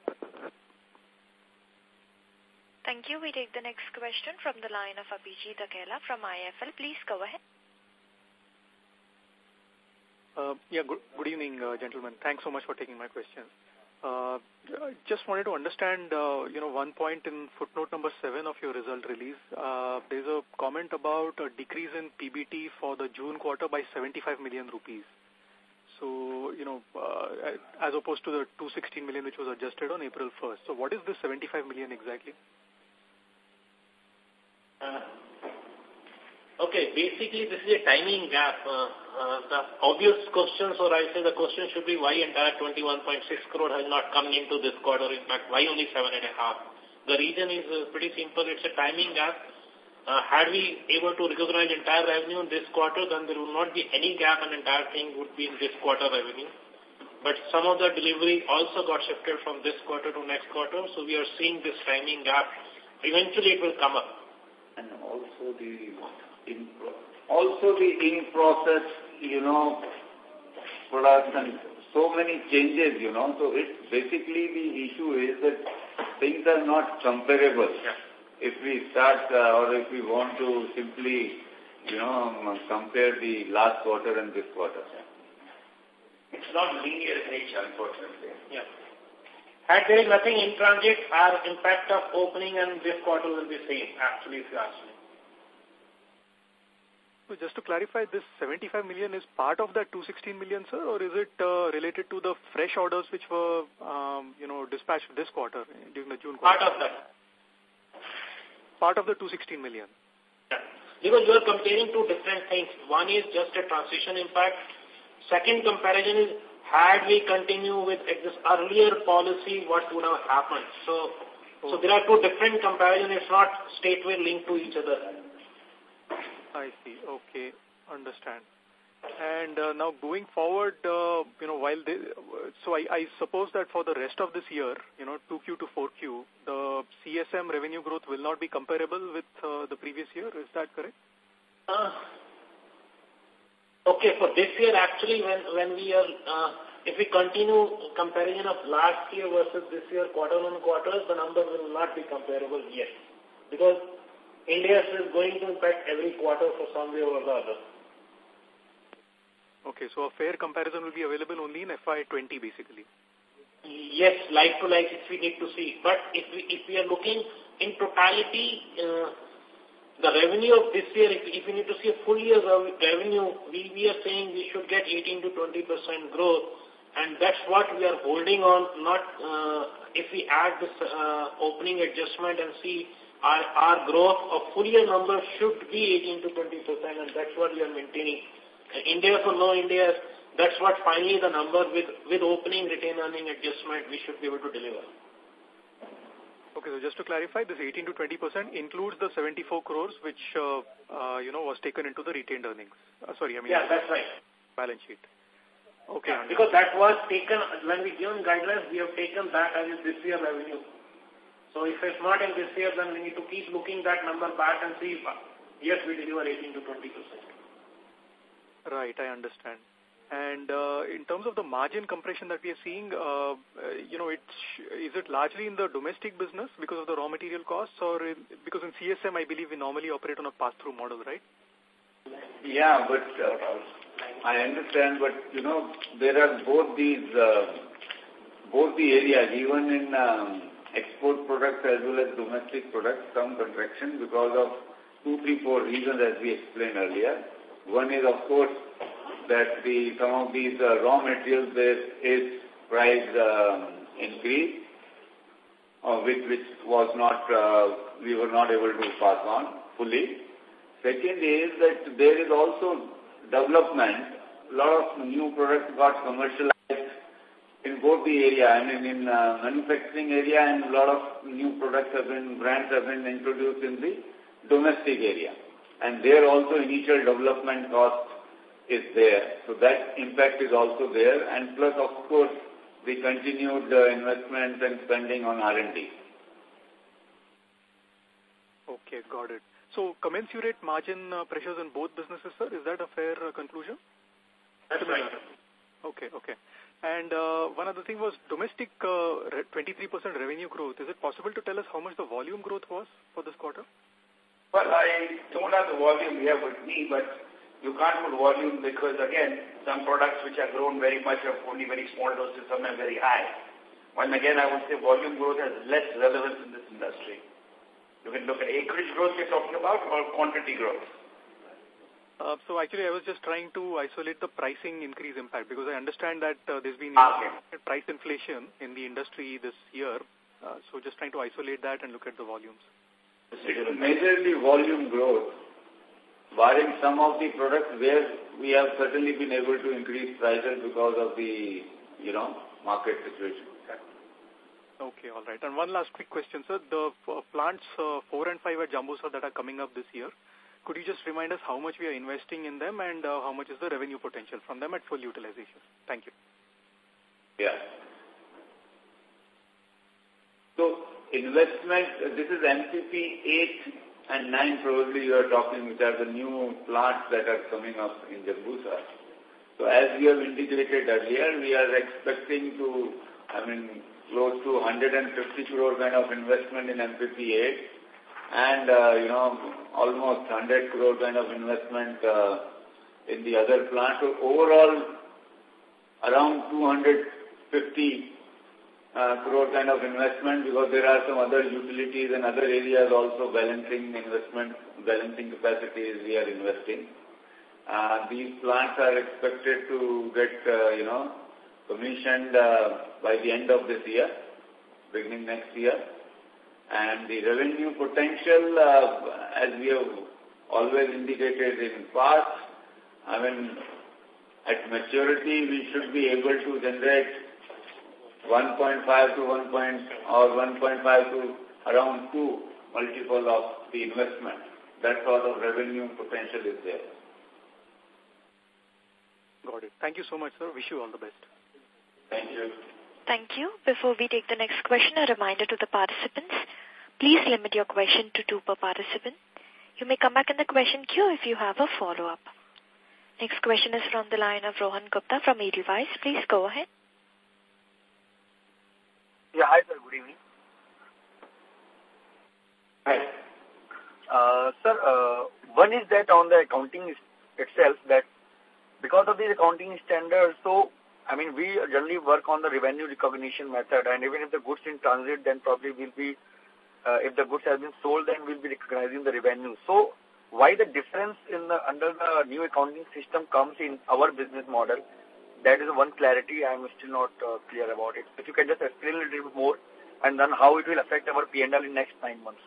Thank you. We take the next question from the line of Abhijit Akela from I F L. Please go ahead. Uh, yeah, good, good evening, uh, gentlemen. Thanks so much for taking my questions. Uh, I just wanted to understand, uh, you know, one point in footnote number seven of your result release. Uh, there's a comment about a decrease in P B T for the June quarter by seventy-five million rupees. So, you know, uh, as opposed to the two hundred sixteen million which was adjusted on April first. So what is this seventy-five million exactly? Uh, okay, basically this is a timing gap. Uh, uh, the obvious questions, or I say the question should be why entire twenty-one point six crore has not come into this quarter. In fact, why only seven and a half? The reason is uh, pretty simple. It's a timing gap. Uh, had we able to recognize entire revenue in this quarter, then there would not be any gap and entire thing would be in this quarter revenue. But some of the delivery also got shifted from this quarter to next quarter, so we are seeing this timing gap. Eventually it will come up. And also the in, also the in-process, you know, products and so many changes, you know. So it's basically the issue is that things are not comparable. Yeah. If we start uh, or if we want to simply, you know, compare the last quarter and this quarter. It's not linear in nature, unfortunately. Yeah. Had there is nothing in transit, our impact of opening and this quarter will be same, actually, if you ask me. So just to clarify, this seventy-five million is part of that two hundred sixteen million, sir, or is it uh, related to the fresh orders which were, um, you know, dispatched this quarter, during the June quarter? Part of that. Part of the two hundred sixteen million. Yeah. Because you are comparing two different things. One is just a transition impact. Second comparison is, had we continue with this earlier policy, what would have happened? So, oh. so there are two different comparisons. It's not straightway linked to each other. I see. Okay. Understand. And uh, now going forward, uh, you know, while they, so I, I suppose that for the rest of this year, you know, two Q to four Q, the C S M revenue growth will not be comparable with uh, the previous year. Is that correct? Uh, okay, for this year, actually, when, when we are, uh, if we continue comparison of last year versus this year, quarter on quarter, the number will not be comparable yet. Because India is going to impact every quarter for some way or the other. Okay, so a fair comparison will be available only in F Y twenty, basically. Yes, like to like, if we need to see. But if we, if we are looking in totality, uh, the revenue of this year, if, if we need to see a full year revenue, we, we are saying we should get eighteen to twenty percent growth. And that's what we are holding on, not uh, if we add this uh, opening adjustment and see our, our growth of full year number should be eighteen to twenty percent, and that's what we are maintaining. India for no India, that's what finally the number with, with opening retain earning adjustment we should be able to deliver. Okay, so just to clarify, this eighteen to twenty percent includes the seventy-four crores which, uh, uh, you know, was taken into the retained earnings. Uh, sorry, I mean... Yeah, that's right. Balance sheet. Okay. Yeah, because that was taken, when we given guidelines, we have taken that as this year revenue. So if it's not in this year, then we need to keep looking that number back and see if, yes, we deliver eighteen to twenty percent. Right, I understand. And uh, in terms of the margin compression that we are seeing, uh, you know, it's, is it largely in the domestic business because of the raw material costs, or in, because in C S M, I believe we normally operate on a pass-through model, right? Yeah, but uh, I understand, but, you know, there are both these, uh, both the areas, even in um, export products as well as domestic products, some contraction because of two, three, four reasons as we explained earlier. One is, of course, that the some of these uh, raw materials there is price um, increase, uh, which which was not uh, we were not able to pass on fully. Second is that there is also development. A lot of new products got commercialized in both the area. I mean, in uh, manufacturing area, and a lot of new products have been brands have been introduced in the domestic area. And there also initial development cost is there. So that impact is also there. And plus, of course, the continued uh, investment and spending on R and D. Okay, got it. So commensurate margin uh, pressures in both businesses, sir. Is that a fair uh, conclusion? That's right. Okay, okay. And uh, one other thing was domestic uh, twenty-three percent revenue growth. Is it possible to tell us how much the volume growth was for this quarter? Well, I don't have the volume here with me, but you can't put volume because, again, some products which have grown very much have only very small doses, some are very high. And again, I would say volume growth has less relevance in this industry. You can look at acreage growth you're talking about or quantity growth. Uh, so actually, I was just trying to isolate the pricing increase impact because I understand that uh, there's been okay. price inflation in the industry this year. Uh, so just trying to isolate that and look at the volumes. It's majorly volume growth, barring some of the products where we have certainly been able to increase prices because of the, you know, market situation. Okay, all right. And one last quick question, sir. The uh, plants uh, four and five at Jambusar that are coming up this year, could you just remind us how much we are investing in them and uh, how much is the revenue potential from them at full utilization? Thank you. Yeah. So, investment, this is M P P eight and nine probably you are talking, which are the new plants that are coming up in Jambusar. So, as we have indicated earlier, we are expecting to, I mean, close to one hundred fifty crore kind of investment in M P P eight and, uh, you know, almost one hundred crore kind of investment uh, in the other plant. So overall, around two hundred fifty uh, crore kind of investment because there are some other utilities and other areas also balancing investment, balancing capacities we are investing. Uh, these plants are expected to get, uh, you know, commissioned uh, by the end of this year, beginning next year. And the revenue potential, uh, as we have always indicated in past, I mean, at maturity, we should be able to generate one point five to one point or one point five to around two multiple of the investment. That sort of revenue potential is there. Got it. Thank you so much, sir. Wish you all the best. Thank you. Thank you. Before we take the next question, a reminder to the participants, please limit your question to two per participant. You may come back in the question queue if you have a follow-up. Next question is from the line of Rohan Gupta from Edelweiss. Please go ahead. Yeah, hi sir, good evening. Hi. Uh, sir, uh, one is that on the accounting itself, that because of the accounting standards, so I mean, we generally work on the revenue recognition method, and even if the goods in transit, then probably will be, uh, if the goods have been sold, then we'll be recognizing the revenue. So, why the difference in the, under the new accounting system comes in our business model? That is one clarity I'm still not uh, clear about it. If you can just explain a little bit more, and then how it will affect our P and L in next nine months.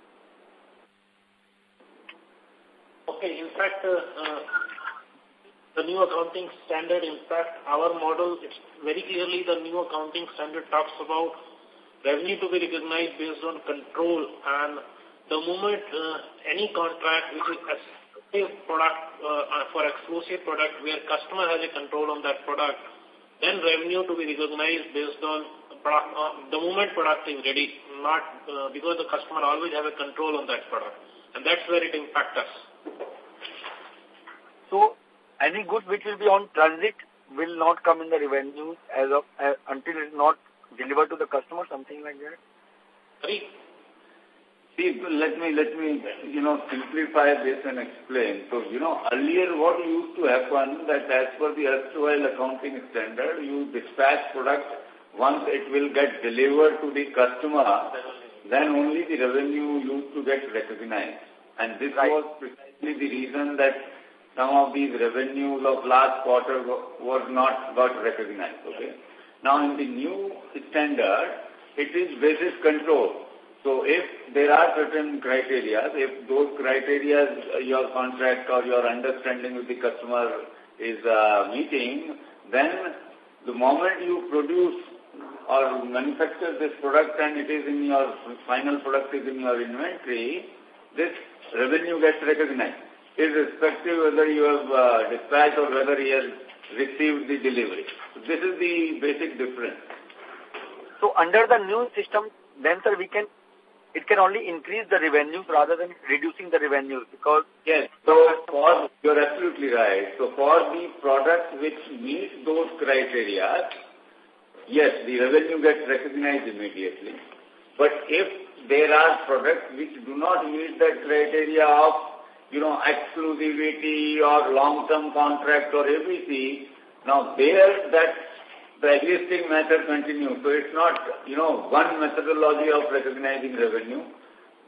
Okay, in fact, uh, uh, the new accounting standard, in fact, our model, it's very clearly the new accounting standard talks about revenue to be recognized based on control, and the moment uh, any contract which is exclusive product uh, for exclusive product where customer has a control on that product, then revenue to be recognized based on product, uh, the moment product is ready, not uh, because the customer always has a control on that product, and that's where it impacts us. So, any goods which will be on transit will not come in the revenues as of uh, until it is not delivered to the customer, something like that. Sorry? See, let me let me you know simplify this and explain. So you know earlier what used to happen that as per the erstwhile accounting standard, you dispatch product once it will get delivered to the customer, then only the revenue used to get recognized, and this right. was precisely the reason that some of these revenues of last quarter was not got recognized. Okay. Now in the new standard, it is basis control. So if there are certain criteria, if those criteria your contract or your understanding with the customer is uh, meeting, then the moment you produce or manufacture this product and it is in your final product is in your inventory, this revenue gets recognized, irrespective whether you have uh, dispatched or whether he has received the delivery. So this is the basic difference. So under the new system, then sir, we can, it can only increase the revenues rather than reducing the revenues because... Yes, so for, you're absolutely right. So for the products which meet those criteria, yes, the revenue gets recognized immediately. But if there are products which do not meet that criteria of you know, exclusivity or long-term contract or A B C, now there that the existing method continues. So it's not, you know, one methodology of recognizing revenue.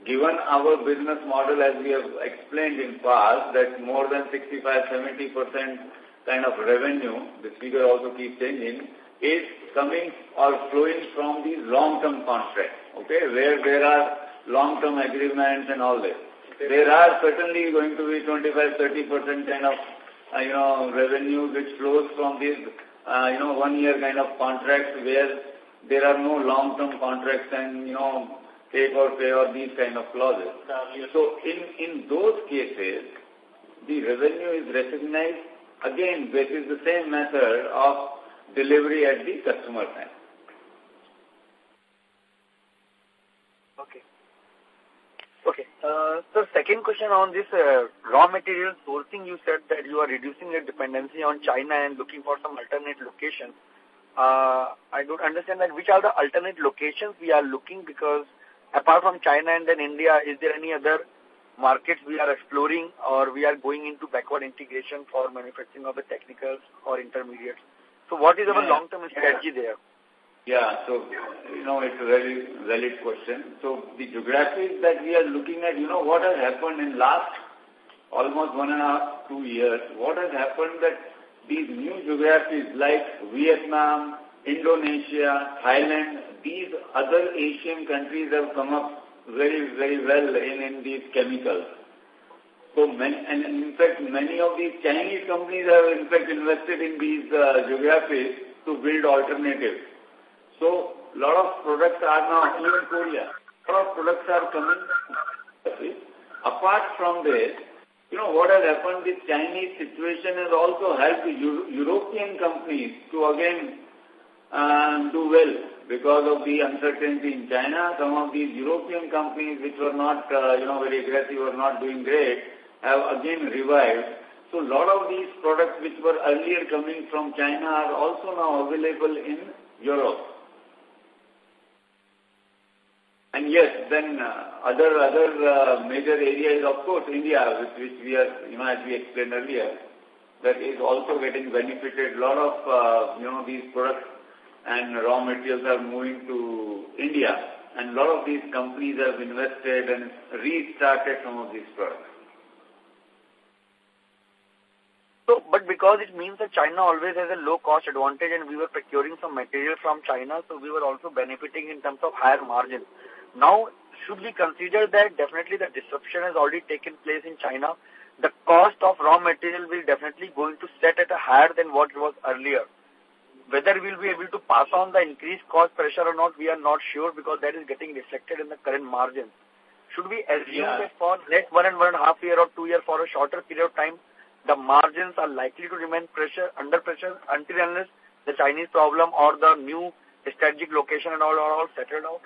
given our business model as we have explained in past, that more than sixty-five to seventy percent kind of revenue, this figure also keeps changing, is coming or flowing from these long-term contracts, okay, where there are long-term agreements and all this. Okay. There are certainly going to be twenty-five to thirty percent kind of, uh, you know, revenue which flows from these, uh, you know, one-year kind of contracts where there are no long-term contracts and, you know, take or pay or these kind of clauses. So in, in those cases, the revenue is recognized again, this is the same method of delivery at the customer time. Okay. Okay. Uh, so second question on this uh, raw material sourcing, you said that you are reducing your dependency on China and looking for some alternate locations. Uh, I don't understand that which are the alternate locations we are looking, because apart from China and then India, is there any other markets we are exploring or we are going into backward integration for manufacturing of the technicals or intermediates? So what is our yeah. long-term strategy there? Yeah, so, you know, it's a very valid question. So the geographies that we are looking at, you know, what has happened in last almost one and a half, two years, what has happened that these new geographies like Vietnam, Indonesia, Thailand, these other Asian countries have come up very, very well in, in these chemicals. So, many, and in fact, many of these Chinese companies have in fact invested in these uh, geographies to build alternatives. So, a lot of products are now, even Korea, a lot of products are coming. Apart from this, you know, what has happened, this Chinese situation has also helped the Euro European companies to again um, do well because of the uncertainty in China. Some of these European companies which were not, uh, you know, very aggressive or not doing great have again revived. So a lot of these products which were earlier coming from China are also now available in Europe. And yes, then uh, other other uh, major areas, of course, India, which, which we are, you know, as we explained earlier, that is also getting benefited. A lot of, uh, you know, these products and raw materials are moving to India, and a lot of these companies have invested and restarted some of these products. So, but because it means that China always has a low cost advantage and we were procuring some material from China, so we were also benefiting in terms of higher margin. Now, should we consider that definitely the disruption has already taken place in China? The cost of raw material will definitely going to set at a higher than what it was earlier. Whether we'll be able to pass on the increased cost pressure or not, we are not sure, because that is getting reflected in the current margins. Should we assume yeah. that for next one and one and a half year or two year for a shorter period of time, the margins are likely to remain pressure under pressure until unless the Chinese problem or the new strategic location and all are all settled out?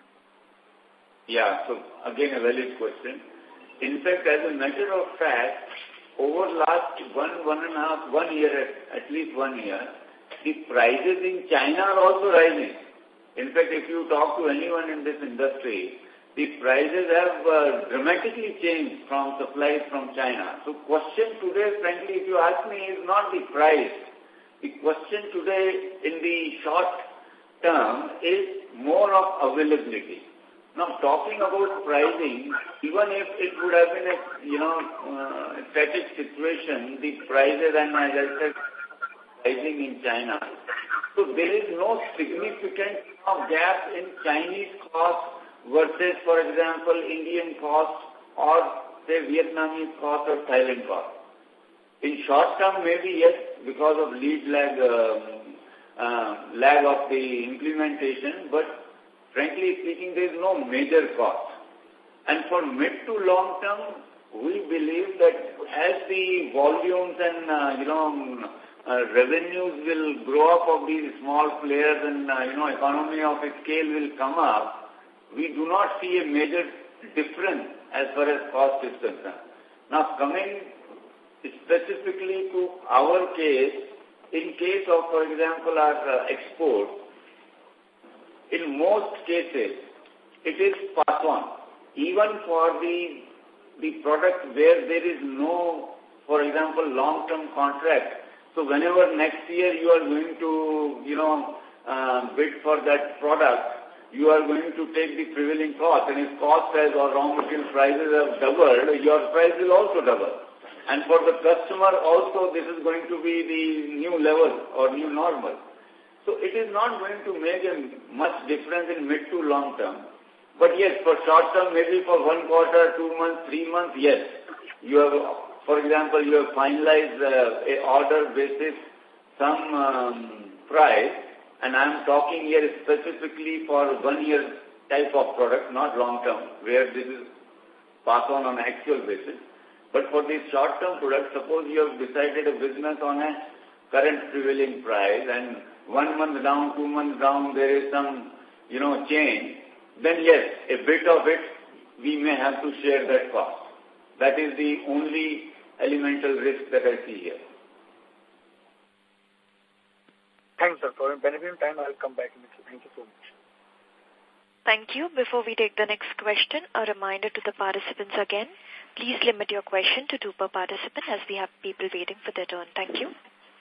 Yeah, so again a valid question. In fact, as a matter of fact, over last one, one and a half, one year, at, at least one year, the prices in China are also rising. In fact, if you talk to anyone in this industry, the prices have uh, dramatically changed from supplies from China. So question today, frankly, if you ask me, is not the price. The question today in the short term is more of availability. Now, talking about pricing, even if it would have been a, you know, uh, static situation, the prices, and as I said, rising in China. So there is no significant gap in Chinese cost versus, for example, Indian cost or, say, Vietnamese cost or Thailand cost. In short term, maybe yes, because of lead lag, um, uh, lag of the implementation, but frankly speaking, there is no major cost. And for mid to long term, we believe that as the volumes and, uh, you know, uh, revenues will grow up of these small players and, uh, you know, economy of scale will come up, we do not see a major difference as far as cost is concerned. Now, coming specifically to our case, in case of, for example, our uh, export, in most cases, it is pass on. Even for the, the product where there is no, for example, long-term contract. So whenever next year you are going to, you know, uh, bid for that product, you are going to take the prevailing cost. And if cost has or raw material prices have doubled, your price will also double. And for the customer also, this is going to be the new level or new normal. So it is not going to make a much difference in mid to long term. But yes, for short term, maybe for one quarter, two months, three months, yes. You have, for example, you have finalized uh, a order basis some um, price, and I am talking here specifically for one year type of product, not long term, where this is passed on on actual basis. But for this short term product, suppose you have decided a business on a current prevailing price, and one month down, two months down, there is some, you know, change. Then yes, a bit of it, we may have to share that cost. That is the only elemental risk that I see here. Thanks, sir. For benefit of time, I'll come back. Thank you so much. Thank you. Before we take the next question, a reminder to the participants again. Please limit your question to two per participant as we have people waiting for their turn. Thank you.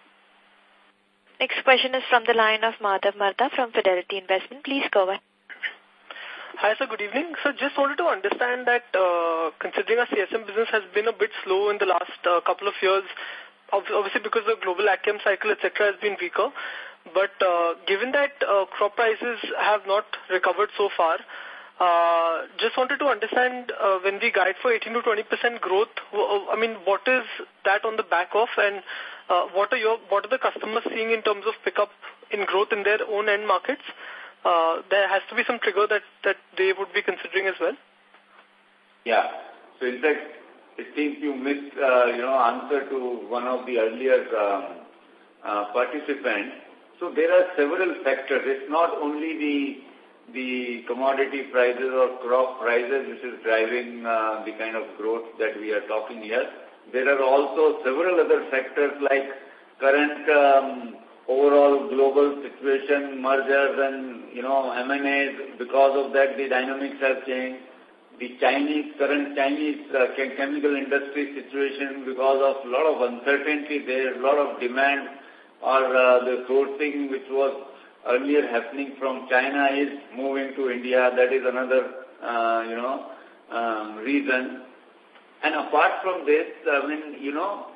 Next question is from the line of Madhav Marda from Fidelity Investment. Please go ahead. Hi, sir. Good evening. So just wanted to understand that uh, considering our C S M business has been a bit slow in the last uh, couple of years, obviously because the global A G C M cycle, et cetera, has been weaker. But uh, given that uh, crop prices have not recovered so far, uh, just wanted to understand uh, when we guide for eighteen to twenty percent growth, I mean, what is that on the back of, and uh, what are your what are the customers seeing in terms of pickup in growth in their own end markets? Uh, there has to be some trigger that, that they would be considering as well. Yeah. So in fact, it seems you missed, uh, you know, answer to one of the earlier um, uh, participants. So there are several factors. It's not only the the commodity prices or crop prices which is driving uh, the kind of growth that we are talking here. There are also several other factors like current um, overall global situation, mergers and, you know, M and As. Because of that, the dynamics have changed. The Chinese, current Chinese uh, chemical industry situation, because of a lot of uncertainty, there is a lot of demand, or uh, the sourcing which was earlier happening from China is moving to India. That is another, uh, you know, um, reason. And apart from this, I mean, you know,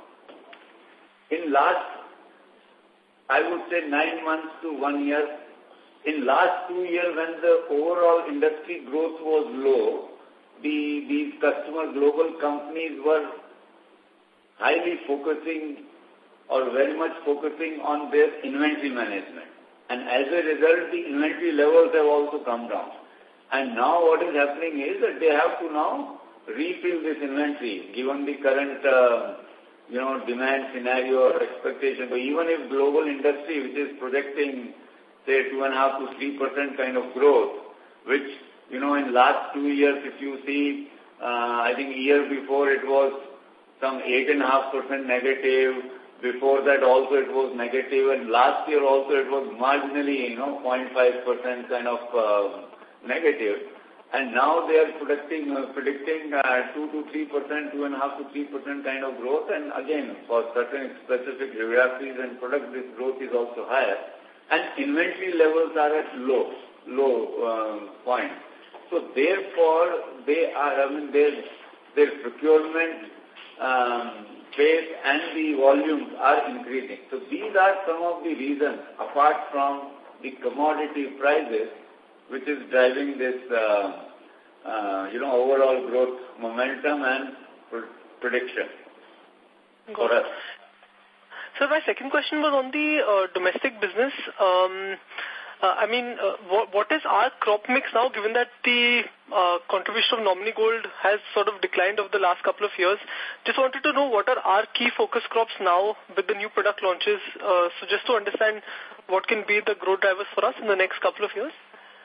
in last, I would say nine months to one year, in last two years when the overall industry growth was low, the these customer global companies were highly focusing or very much focusing on their inventory management. And as a result, the inventory levels have also come down. And now what is happening is that they have to now refill this inventory given the current uh, you know, demand scenario or expectation. So even if global industry, which is projecting, say, two and a half to three percent kind of growth, which, you know, in last two years, if you see, uh, I think year before it was some eight and a half percent negative. Before that also it was negative, and last year also it was marginally, you know, zero point five percent kind of uh, negative. And now they are predicting, uh, predicting uh, two to three percent, two and a half to three percent kind of growth. And again, for certain specific geographies and products, this growth is also higher. And inventory levels are at low, low um, point. So therefore, they are, I mean, their, their procurement um, base and the volumes are increasing. So these are some of the reasons, apart from the commodity prices, which is driving this, uh, uh, you know, overall growth momentum and pr prediction for us. So my second question was on the uh, domestic business. Um, uh, I mean, uh, what, what is our crop mix now, given that the uh, contribution of nominee gold has sort of declined over the last couple of years? Just wanted to know what are our key focus crops now with the new product launches. Uh, so just to understand what can be the growth drivers for us in the next couple of years.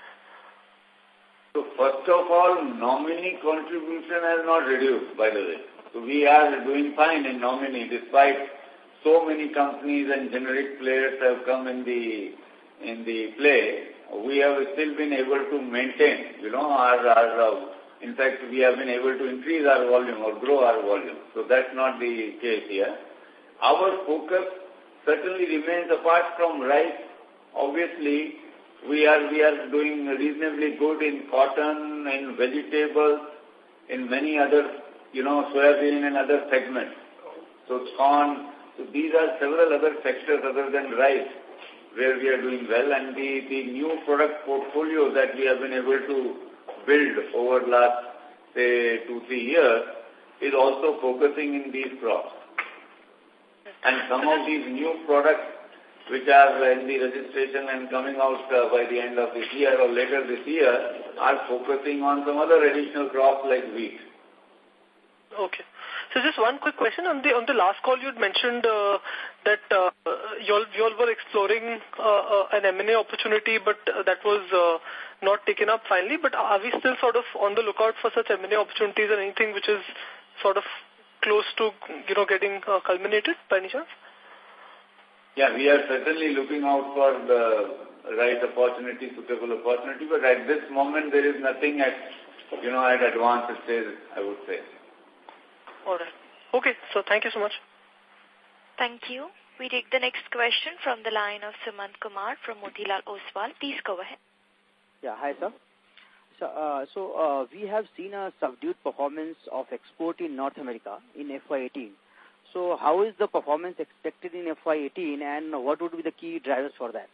So first of all, nominee contribution has not reduced, by the way. So we are doing fine in nominee, despite so many companies and generic players have come in the in the play. We have still been able to maintain, you know, our, our uh, in fact, we have been able to increase our volume or grow our volume. So that's not the case here. Our focus certainly remains, apart from rice, obviously, we are, we are doing reasonably good in cotton, in vegetables, in many other, you know, soybean and other segments. So corn, so these are several other sectors other than rice where we are doing well, and the, the new product portfolio that we have been able to build over last, say, two, three years is also focusing in these crops. And some of these new products which are in the registration and coming out uh, by the end of this year or later this year are focusing on some other additional crops like wheat. Okay. So just one quick question. On the on the last call, you had mentioned uh, that uh, you all you all were exploring uh, uh, an M and A opportunity, but uh, that was uh, not taken up finally. But are we still sort of on the lookout for such M and A opportunities and anything which is sort of close to, you know, getting uh, culminated by any chance? Yeah, we are certainly looking out for the right opportunity, suitable opportunity, but at this moment there is nothing at, you know, at advanced stage, I would say. All right. Okay, so thank you so much. Thank you. We take the next question from the line of Sumant Kumar from Motilal Oswal. Please go ahead. Yeah, hi sir. So, uh, so uh, we have seen a subdued performance of export in North America in F Y eighteen. So how is the performance expected in F Y eighteen, and what would be the key drivers for that?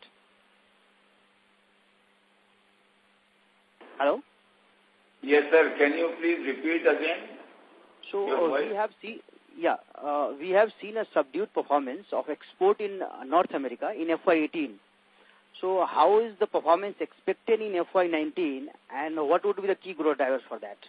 Hello? Yes, sir. Can you please repeat again? So uh, we have seen, yeah, uh, we have seen a subdued performance of export in North America in F Y eighteen. So how is the performance expected in F Y nineteen, and what would be the key growth drivers for that?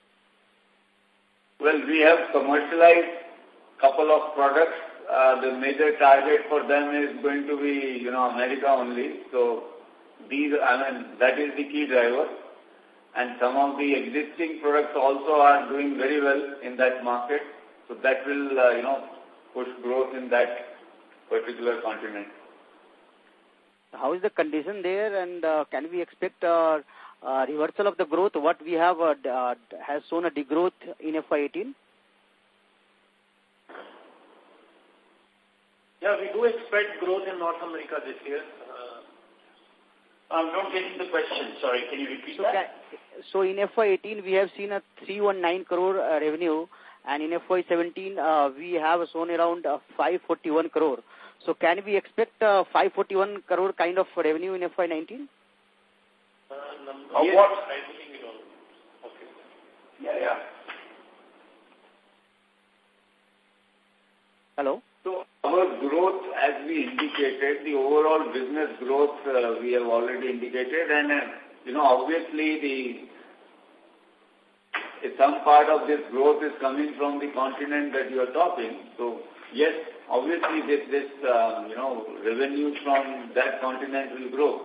Well, we have commercialized couple of products. Uh, the major target for them is going to be, you know, America only. So these, I mean, that is the key driver. And some of the existing products also are doing very well in that market. So that will, uh, you know, push growth in that particular continent. How is the condition there, and uh, can we expect a uh, uh, reversal of the growth? What we have uh, uh, has shown a degrowth in F Y eighteen? Yeah, we do expect growth in North America this year. Uh, I'm not getting the question. Sorry, can you repeat so that? Can, so in F Y eighteen, we have seen a three hundred nineteen crore uh, revenue, and in F Y seventeen, uh, we have shown around uh, five hundred forty-one crore. So can we expect uh, five hundred forty-one crore kind of revenue in F Y nineteen? Uh, number, uh, yes, what? I think it all. Okay. Yeah, yeah. Hello? So our growth, as we indicated, the overall business growth uh, we have already indicated, and uh, you know, obviously the some part of this growth is coming from the continent that you are talking. So yes, obviously this this uh, you know, revenue from that continent will grow.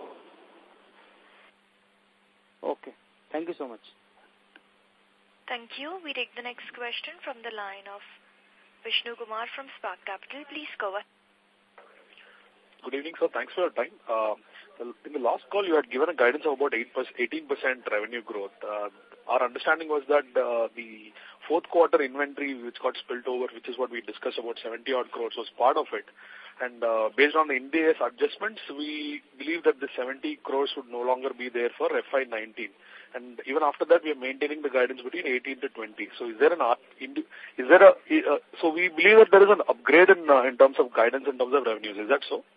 Okay, thank you so much. Thank you. We take the next question from the line of Vishnu Kumar from Spark Capital. Please go ahead. Good evening, sir. Thanks for your time. Uh, in the last call, you had given a guidance of about eighteen percent revenue growth. Uh, our understanding was that uh, the fourth quarter inventory, which got spilled over, which is what we discussed, about seventy odd crores, was part of it. And uh, based on the Ind A S adjustments, we believe that the seventy crores would no longer be there for F Y nineteen. And even after that, we are maintaining the guidance between eighteen to twenty. So is there an, is there a, uh, so we believe that there is an upgrade in, uh, in terms of guidance, in terms of revenues. Is that so?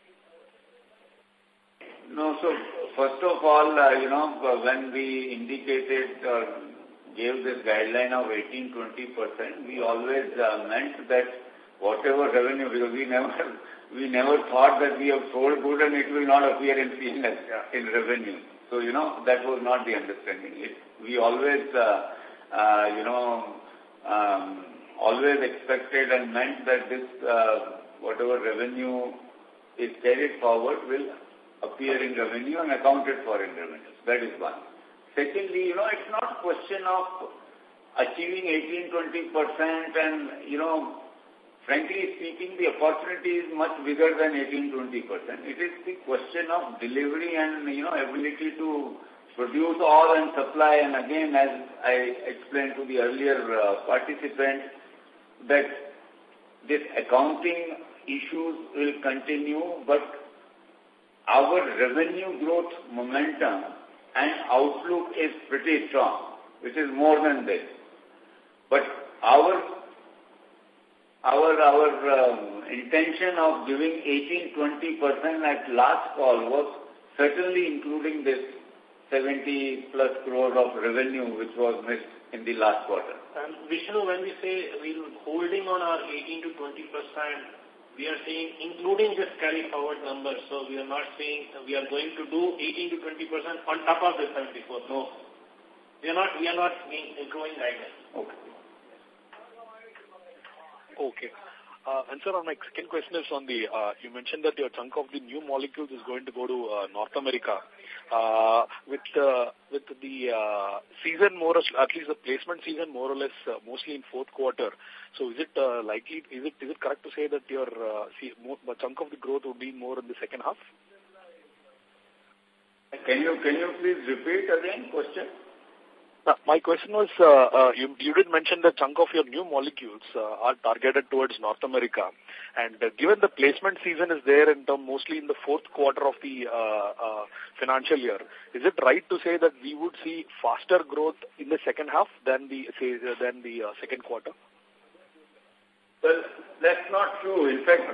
No, so first of all, uh, you know, when we indicated, uh, gave this guideline of eighteen to twenty percent, we always uh, meant that whatever revenue, because we never, we never thought that we have sold good and it will not appear in P and L, in revenue. So, you know, that was not the understanding. It, we always, uh, uh, you know, um, always expected and meant that this, uh, whatever revenue is carried forward will appear in revenue and accounted for in revenues. That is one. Secondly, you know, it's not a question of achieving eighteen to twenty percent and, you know, frankly speaking, the opportunity is much bigger than eighteen to twenty percent. It is the question of delivery and, you know, ability to produce all and supply. And again, as I explained to the earlier uh, participant, that this accounting issues will continue, but our revenue growth momentum and outlook is pretty strong, which is more than this. But our our our um, intention of giving eighteen to twenty percent at last call was certainly including this seventy plus crore of revenue which was missed in the last quarter. And Vishnu, when we say we're holding on our eighteen to twenty percent, we are saying including this carry forward number. So we are not saying we are going to do eighteen to twenty percent on top of the seventy-four. No. We are not, we are not growing guidance. Okay. Okay. Uh, and sir, on my second question is on the, uh, you mentioned that your chunk of the new molecules is going to go to uh, North America. Uh, with, uh, with the uh, season more or at least the placement season more or less uh, mostly in fourth quarter. So is it uh, likely, is it is it correct to say that your uh, see, more, the chunk of the growth would be more in the second half? Can you, can you please repeat again question? Uh, my question was, uh, uh, you, you did mention that chunk of your new molecules uh, are targeted towards North America. And uh, given the placement season is there in term, mostly in the fourth quarter of the uh, uh, financial year, is it right to say that we would see faster growth in the second half than the, say, uh, than the uh, second quarter? Well, that's not true. In fact,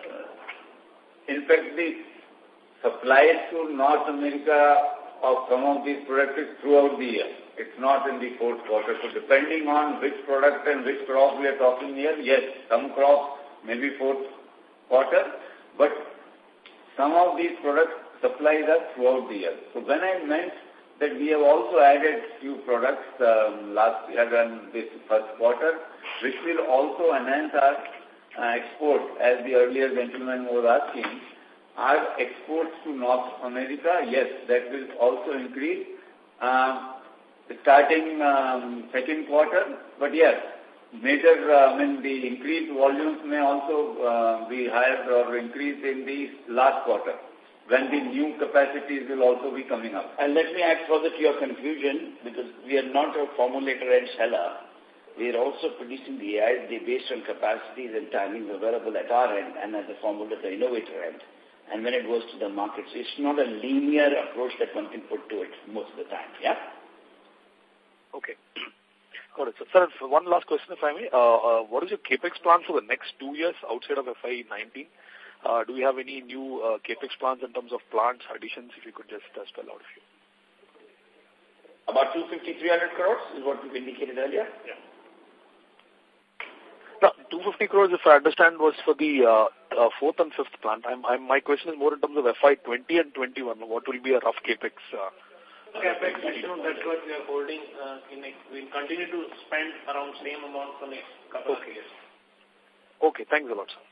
in fact, the supplies to North America of some of these products is throughout the year. It's not in the fourth quarter. So depending on which product and which crop we are talking here, yes, some crops may be fourth quarter, but some of these product supplies are throughout the year. So when I meant that we have also added few products um, last year and this first quarter, which will also enhance our uh, export, as the earlier gentleman was asking, our exports to North America, yes, that will also increase. Um, starting um, second quarter, but yes, major, uh, I mean, the increased volumes may also uh, be higher or increased in the last quarter, when the new capacities will also be coming up. And let me add further to your confusion, because we are not a formulator and seller. We are also producing the A I based on capacities and timings available at our end and at the formulator innovator end. And when it goes to the market, so it's not a linear approach that one can put to it most of the time, yeah? Okay. Got it. So, sir, one last question, if I may. Uh, uh, what is your capex plan for the next two years outside of F Y nineteen? Uh, do we have any new uh, capex plans in terms of plants, additions, if you could just uh, spell out a few? About two fifty, three hundred crores is what you indicated earlier? Yeah. No, two hundred fifty crores, if I understand, was for the uh, uh, fourth and fifth plant. I'm, I'm, my question is more in terms of F Y twenty and twenty-one. What will be a rough capex? Uh, Capex, you know, that's what we are holding. Uh, in next, we'll continue to spend around same amount for next couple okay. of years. Okay, thanks a lot, sir.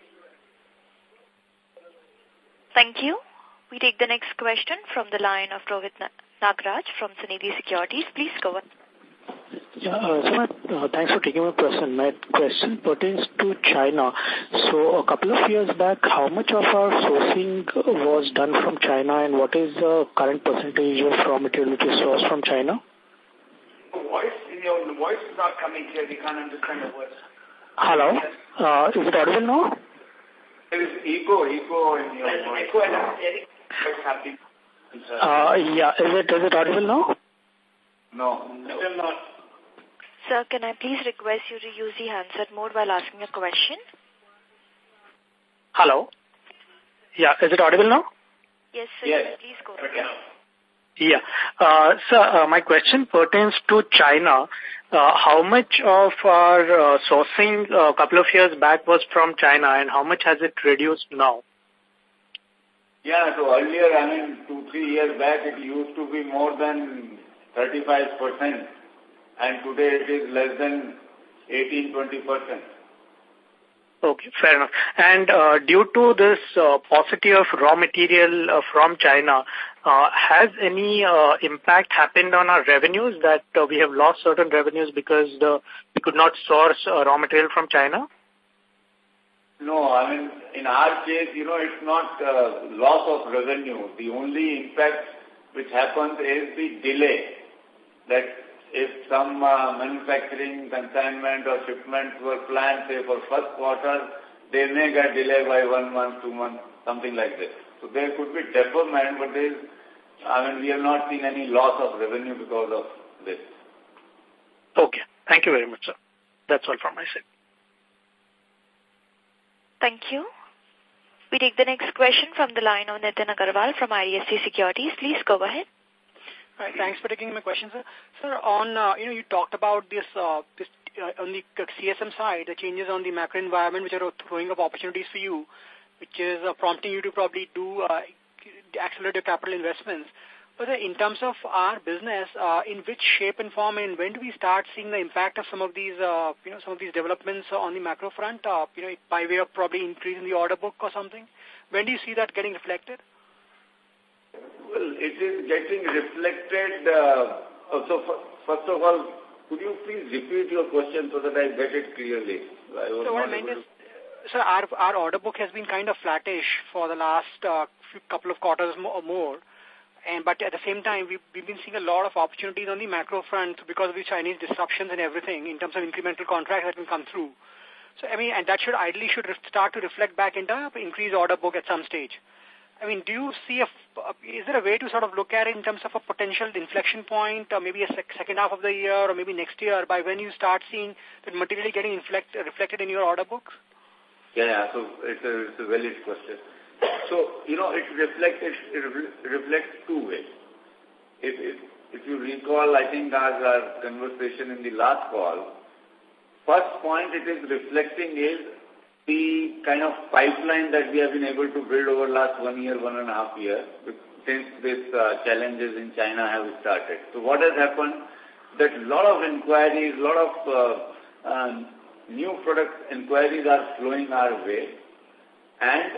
Thank you. We take the next question from the line of Rohit Nagraj from Sunidhi Securities. Please go on. Yeah, uh, so my, uh, thanks for taking my question. My question pertains to China. So a couple of years back, how much of our sourcing was done from China, and what is the current percentage of raw material which is sourced from China? Voice, your voice is not coming clear. We can't understand the words. Hello? Uh, is it audible now? There is echo, echo in your voice. Echo and what's happening? Uh, yeah, is it, is it audible now? No. no. Still not. Sir, can I please request you to use the handset mode while asking a question? Hello? Yeah, is it audible now? Yes, sir. Yes. Please go ahead. Yeah. Uh, sir, uh, my question pertains to China. Uh, how much of our uh, sourcing a uh, couple of years back was from China, and how much has it reduced now? Yeah, so earlier, I mean, two, three years back, it used to be more than thirty-five percent. And today it is less than eighteen to twenty percent. Okay, fair enough. And uh, due to this uh, paucity of raw material uh, from China, uh, has any uh, impact happened on our revenues, that uh, we have lost certain revenues because the, we could not source uh, raw material from China? No, I mean, in our case, you know, it's not uh, loss of revenue. The only impact which happens is the delay. That if some uh, manufacturing consignment or shipments were planned, say, for first quarter, they may get delayed by one month, two months, something like this. So there could be deferment, but there is, I mean, we have not seen any loss of revenue because of this. Okay. Thank you very much, sir. That's all from my side. Thank you. We take the next question from the line of Nitin Agarwal from I D F C Securities. Please go ahead. Right, thanks for taking my question, sir. Sir, on, uh, you know, you talked about this, uh, this uh, on the C S M side, the changes on the macro environment which are throwing up opportunities for you, which is uh, prompting you to probably do, uh, accelerate your capital investments. But in terms of our business, uh, in which shape and form and when do we start seeing the impact of some of these, uh, you know, some of these developments on the macro front, uh, you know, by way of probably increasing the order book or something? When do you see that getting reflected? Well, it is getting reflected. Uh, so, first of all, could you please repeat your question so that I get it clearly? I was so what I meant is, sir, our, our order book has been kind of flattish for the last uh, few couple of quarters or more. And, but at the same time, we've, we've been seeing a lot of opportunities on the macro front because of the Chinese disruptions and everything in terms of incremental contracts that will come through. So, I mean, and that should ideally should start to reflect back into increased order book at some stage. I mean, do you see a, is there a way to sort of look at it in terms of a potential inflection point or maybe a sec second half of the year or maybe next year by when you start seeing that materially getting inflect, reflected in your order books? Yeah, yeah, so it's a, it's a valid question. So, you know, it reflects, it, it reflects two ways. If, if, if you recall, I think as our conversation in the last call, first point it is reflecting is the kind of pipeline that we have been able to build over last one year, one and a half year, since these uh, challenges in China have started. So what has happened, that a lot of inquiries, a lot of uh, uh, new product inquiries are flowing our way. And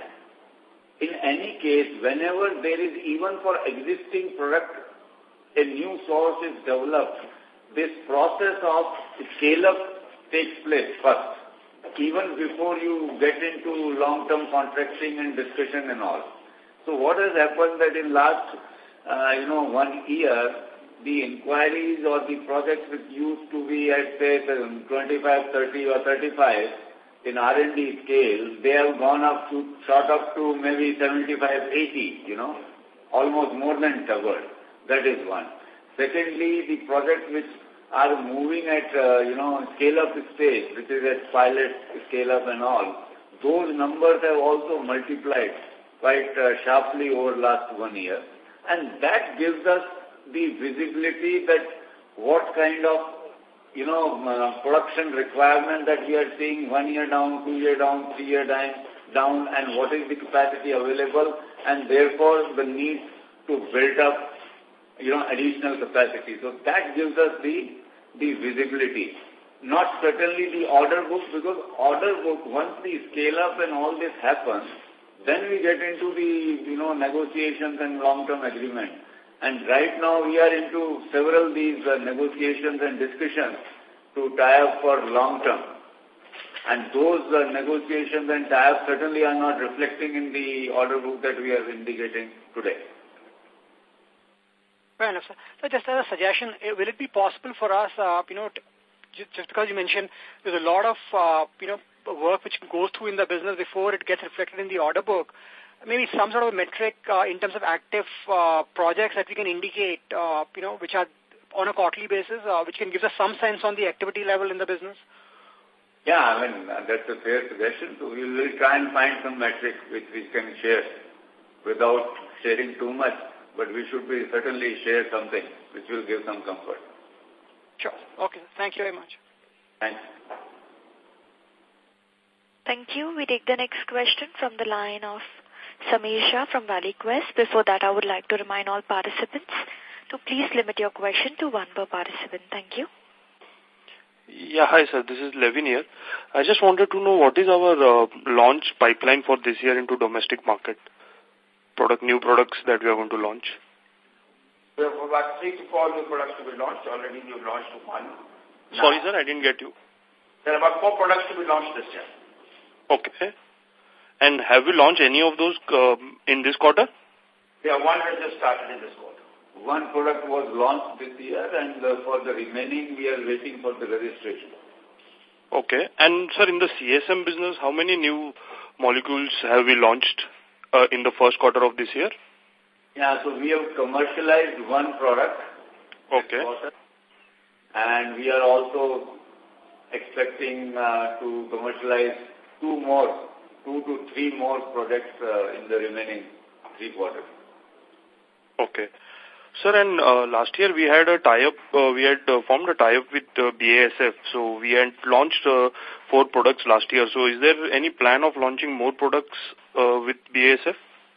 in any case, whenever there is, even for existing product, a new source is developed, this process of scale-up takes place first, even before you get into long-term contracting and discussion and all. So what has happened that in last, uh, you know, one year, the inquiries or the projects which used to be at, say, twenty-five, thirty or thirty-five, in R and D scale, they have gone up to, shot up to maybe seventy-five, eighty, you know, almost more than doubled. That is one. Secondly, the projects which are moving at, uh, you know, scale-up stage, which is at pilot scale-up and all, those numbers have also multiplied quite uh, sharply over last one year. And that gives us the visibility that what kind of you know, uh, production requirement that we are seeing one year down, two year down, three year down, down, and what is the capacity available, and therefore the need to build up, you know, additional capacity. So that gives us the, the visibility. Not certainly the order book, because order book, once the scale up and all this happens, then we get into the, you know, negotiations and long-term agreement. And right now we are into several these uh, negotiations and discussions to tie up for long term. And those uh, negotiations and tie-ups certainly are not reflecting in the order book that we are indicating today. Fair enough, sir. So just as a suggestion, will it be possible for us, uh, you know, just, just because you mentioned there's a lot of, uh, you know, work which goes through in the business before it gets reflected in the order book, maybe some sort of metric uh, in terms of active uh, projects that we can indicate, uh, you know, which are on a quarterly basis, uh, which can give us some sense on the activity level in the business? Yeah, I mean, uh, that's a fair suggestion. So we will try and find some metrics which we can share without sharing too much, but we should be certainly share something which will give some comfort. Sure. Okay. Thank you very much. Thanks. Thank you. We take the next question from the line of Sameer Shah from ValleyQuest. Before that, I would like to remind all participants to please limit your question to one per participant. Thank you. Yeah, hi sir, this is Levin here. I just wanted to know what is our uh, launch pipeline for this year into domestic market? Product, new products that we are going to launch. We have about three to four new products to be launched. Already we have launched one. Now, Sorry sir, I didn't get you. There are about four products to be launched this year. Okay. And have we launched any of those uh, in this quarter? Yeah, one has just started in this quarter. One product was launched this year, and uh, for the remaining, we are waiting for the registration. Okay. And, sir, in the C S M business, how many new molecules have we launched uh, in the first quarter of this year? Yeah, so we have commercialized one product. Okay. Quarter, and we are also expecting uh, to commercialize two more, two to three more projects uh, in the remaining three quarters. Okay. Sir, and uh, last year we had a tie-up, uh, we had uh, formed a tie-up with uh, B A S F. So we had launched uh, four products last year. So is there any plan of launching more products uh, with B A S F?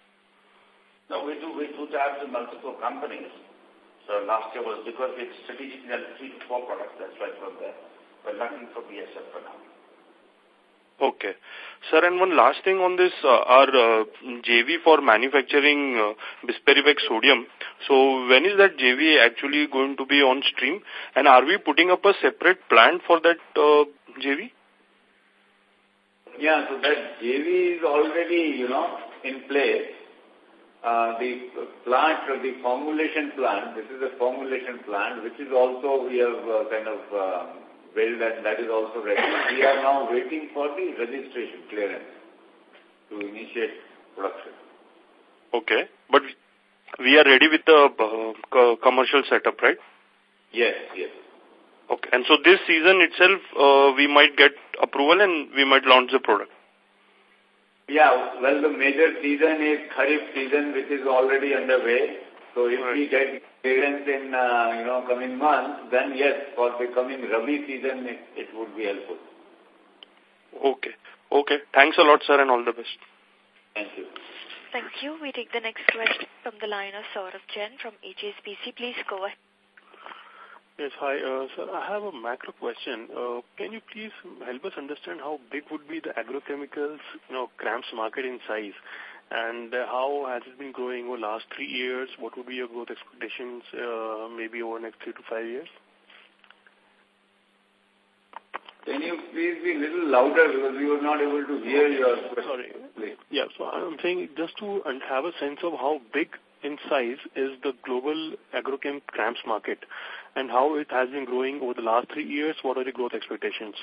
No, we do, we do have the multiple companies. So last year was because we strategically had three to four products, that's why from there. But nothing for B A S F for now. Okay. Sir, and one last thing on this, uh, our uh, J V for manufacturing uh, Bisperivex sodium. So when is that J V actually going to be on stream? And are we putting up a separate plant for that uh, J V? Yeah, so that J V is already, you know, in place. Uh, the plant, the formulation plant, this is a formulation plant, which is also, we have uh, kind of uh, built, and that is also ready. We are now waiting for the registration clearance to initiate production. Okay, but we are ready with the uh, commercial setup, right? Yes, yes. Okay, and so this season itself, uh, we might get approval and we might launch the product. Yeah, well, the major season is Kharif season, which is already underway. So if right. we get clearance in, uh, you know, coming months, then yes, for the coming Rabi season, it, it would be helpful. Okay. Okay. Thanks a lot, sir, and all the best. Thank you. Thank you. We take the next question from the line of Saurabh Jain from H S B C. Please go ahead. Yes, hi, uh, sir. I have a macro question. Uh, can you please help us understand how big would be the agrochemicals, you know, CRAMS market in size, and uh, how has it been growing over the last three years? What would be your growth expectations, uh, maybe over the next three to five years? Can you please be a little louder because we were not able to hear your question? Sorry. Yeah, so I'm saying just to have a sense of how big in size is the global agrochem CRAMS market and how it has been growing over the last three years. What are the growth expectations?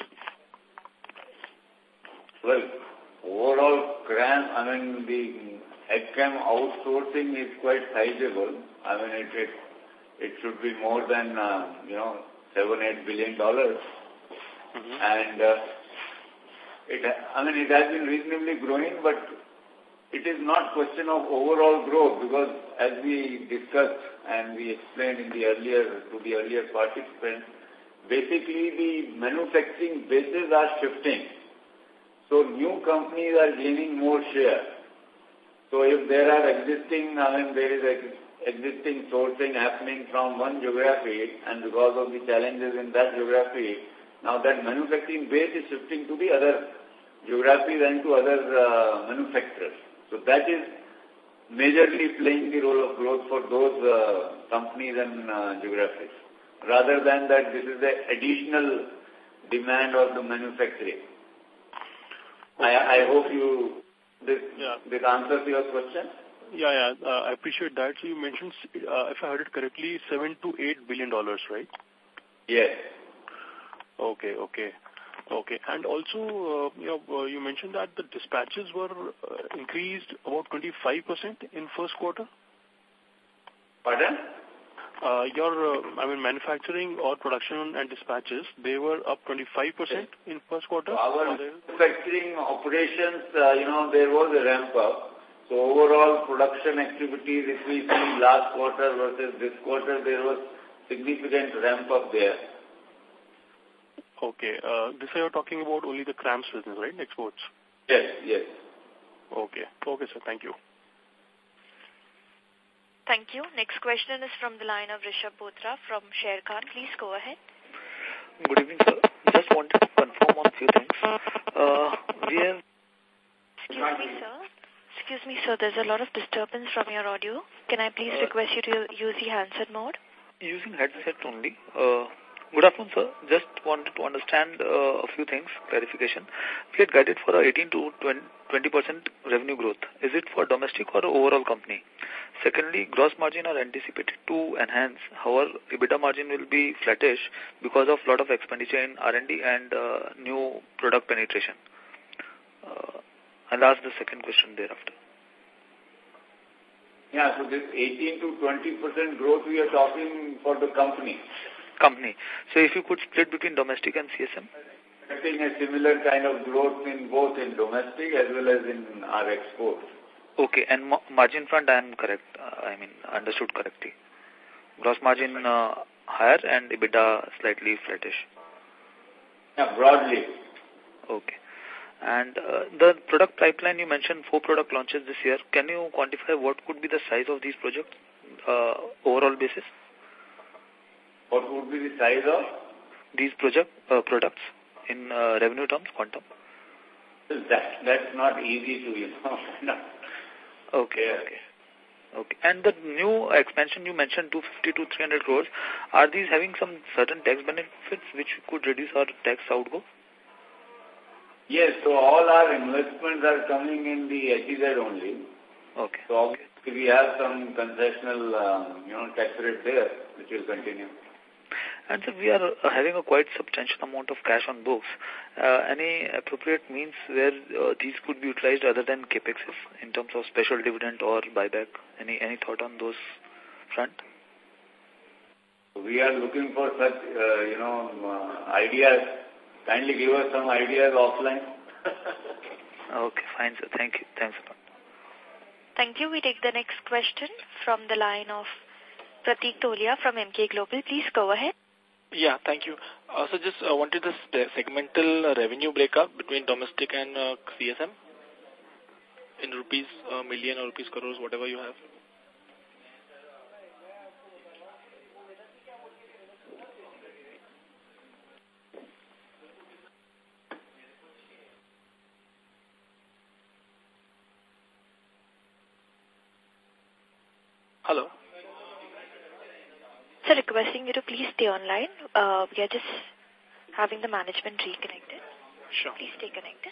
Well, overall CRAMS, I mean, the AgChem outsourcing is quite sizable. I mean, it it, it should be more than, uh, you know, seven, eight billion dollars. Mm-hmm. And uh, it, I mean, it has been reasonably growing, but it is not question of overall growth because as we discussed and we explained in the earlier, to the earlier participants, basically the manufacturing bases are shifting. So new companies are gaining more share. So if there are existing, I mean, there is ex existing sourcing happening from one geography and because of the challenges in that geography, now that manufacturing base is shifting to the other geographies and to other uh, manufacturers. So that is majorly playing the role of growth for those uh, companies and uh, geographies, rather than that this is the additional demand of the manufacturing. I, I hope you, this, yeah. this answers your question. Yeah, yeah, uh, I appreciate that. So you mentioned, uh, if I heard it correctly, seven to eight billion dollars, right? Yes. Okay, okay. Okay, and also, uh, you know, uh, you mentioned that the dispatches were uh, increased about twenty-five percent in first quarter? Pardon? Uh, your, uh, I mean, manufacturing or production and dispatches, they were up twenty-five percent yes. in first quarter? So our manufacturing operations, uh, you know, there was a ramp up. So overall production activities, if we see last quarter versus this quarter, there was significant ramp up there. Okay. Uh, this you're talking about only the CRAMS business, right? Exports? Yes, yes. Okay. Okay, sir. Thank you. Thank you. Next question is from the line of Rishabh Bothra from Sharekhan. Please go ahead. Good evening, sir. Just wanted to confirm on a few things. Uh, we have... Excuse me, sir. Excuse me, sir. There's a lot of disturbance from your audio. Can I please uh, request you to use the handset mode? Using headset only. Uh, Good afternoon, sir. Just wanted to understand uh, a few things, clarification. We had guided for a eighteen to twenty percent revenue growth. Is it for domestic or overall company? Secondly, gross margin are anticipated to enhance. However, EBITDA margin will be flattish because of lot of expenditure in R and D and uh, new product penetration. Uh, I'll ask the second question thereafter. Yeah, so this eighteen to twenty percent growth we are talking for the company. Company. So if you could split between domestic and C S M? Expecting a similar kind of growth in both in domestic as well as in our exports. Okay, and margin front I am correct, uh, I mean understood correctly. Gross margin uh, higher and EBITDA slightly flattish. Yeah, broadly. Okay. And uh, the product pipeline, you mentioned four product launches this year. Can you quantify what could be the size of these projects, uh, overall basis? What would be the size of? These project, uh, products in uh, revenue terms, quantum? That, that's not easy to, you know. No. Okay, yeah. okay. Okay. And the new expansion you mentioned, two fifty to three hundred crores, are these having some certain tax benefits which could reduce our tax outgo? Yes, so all our investments are coming in the H E Z only. Okay. So obviously we have some concessional, um, you know, tax rate there, which will continue. And so we are uh, having a quite substantial amount of cash on books. Uh, any appropriate means where uh, these could be utilized other than capexes in terms of special dividend or buyback? Any any thought on those front? We are looking for such, uh, you know, uh, ideas. Kindly give us some ideas offline. Okay, fine, sir. Thank you. Thanks a lot. Thank you. We take the next question from the line of Pratik Tolia from M K Global. Please go ahead. Yeah, thank you. Uh, so just uh, wanted this segmental uh, revenue breakup between domestic and uh, C S M in rupees uh, million or rupees crores, whatever you have. Hello. So requesting you to please stay online. Uh, we are just having the management reconnected. Sure. Please stay connected.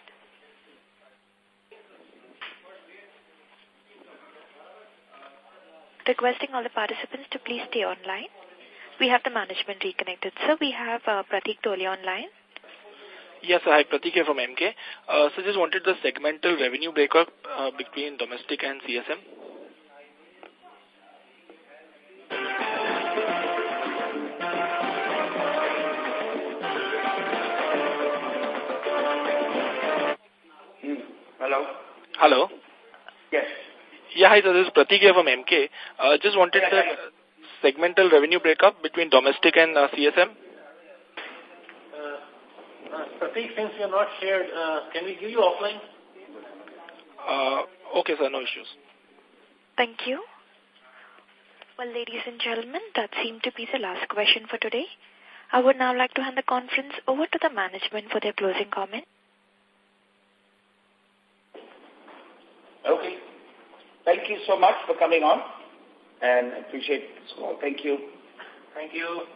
Requesting all the participants to please stay online. We have the management reconnected. Sir, we have uh, Pratik Tolia online. Yes, hi, Pratik here from M K. Uh, so just wanted the segmental revenue breakup uh, between domestic and C S M. Hello? Hello? Yes. Yeah, hi, so this is Pratik here from M K. Uh, just wanted yeah, the yeah. segmental revenue breakup between domestic and uh, C S M. Uh, uh, Pratik, since you are not shared, uh, can we give you offline? Uh, okay, sir, no issues. Thank you. Well, ladies and gentlemen, that seemed to be the last question for today. I would now like to hand the conference over to the management for their closing comment. Okay. Thank you so much for coming on and appreciate this call. Thank you. Thank you.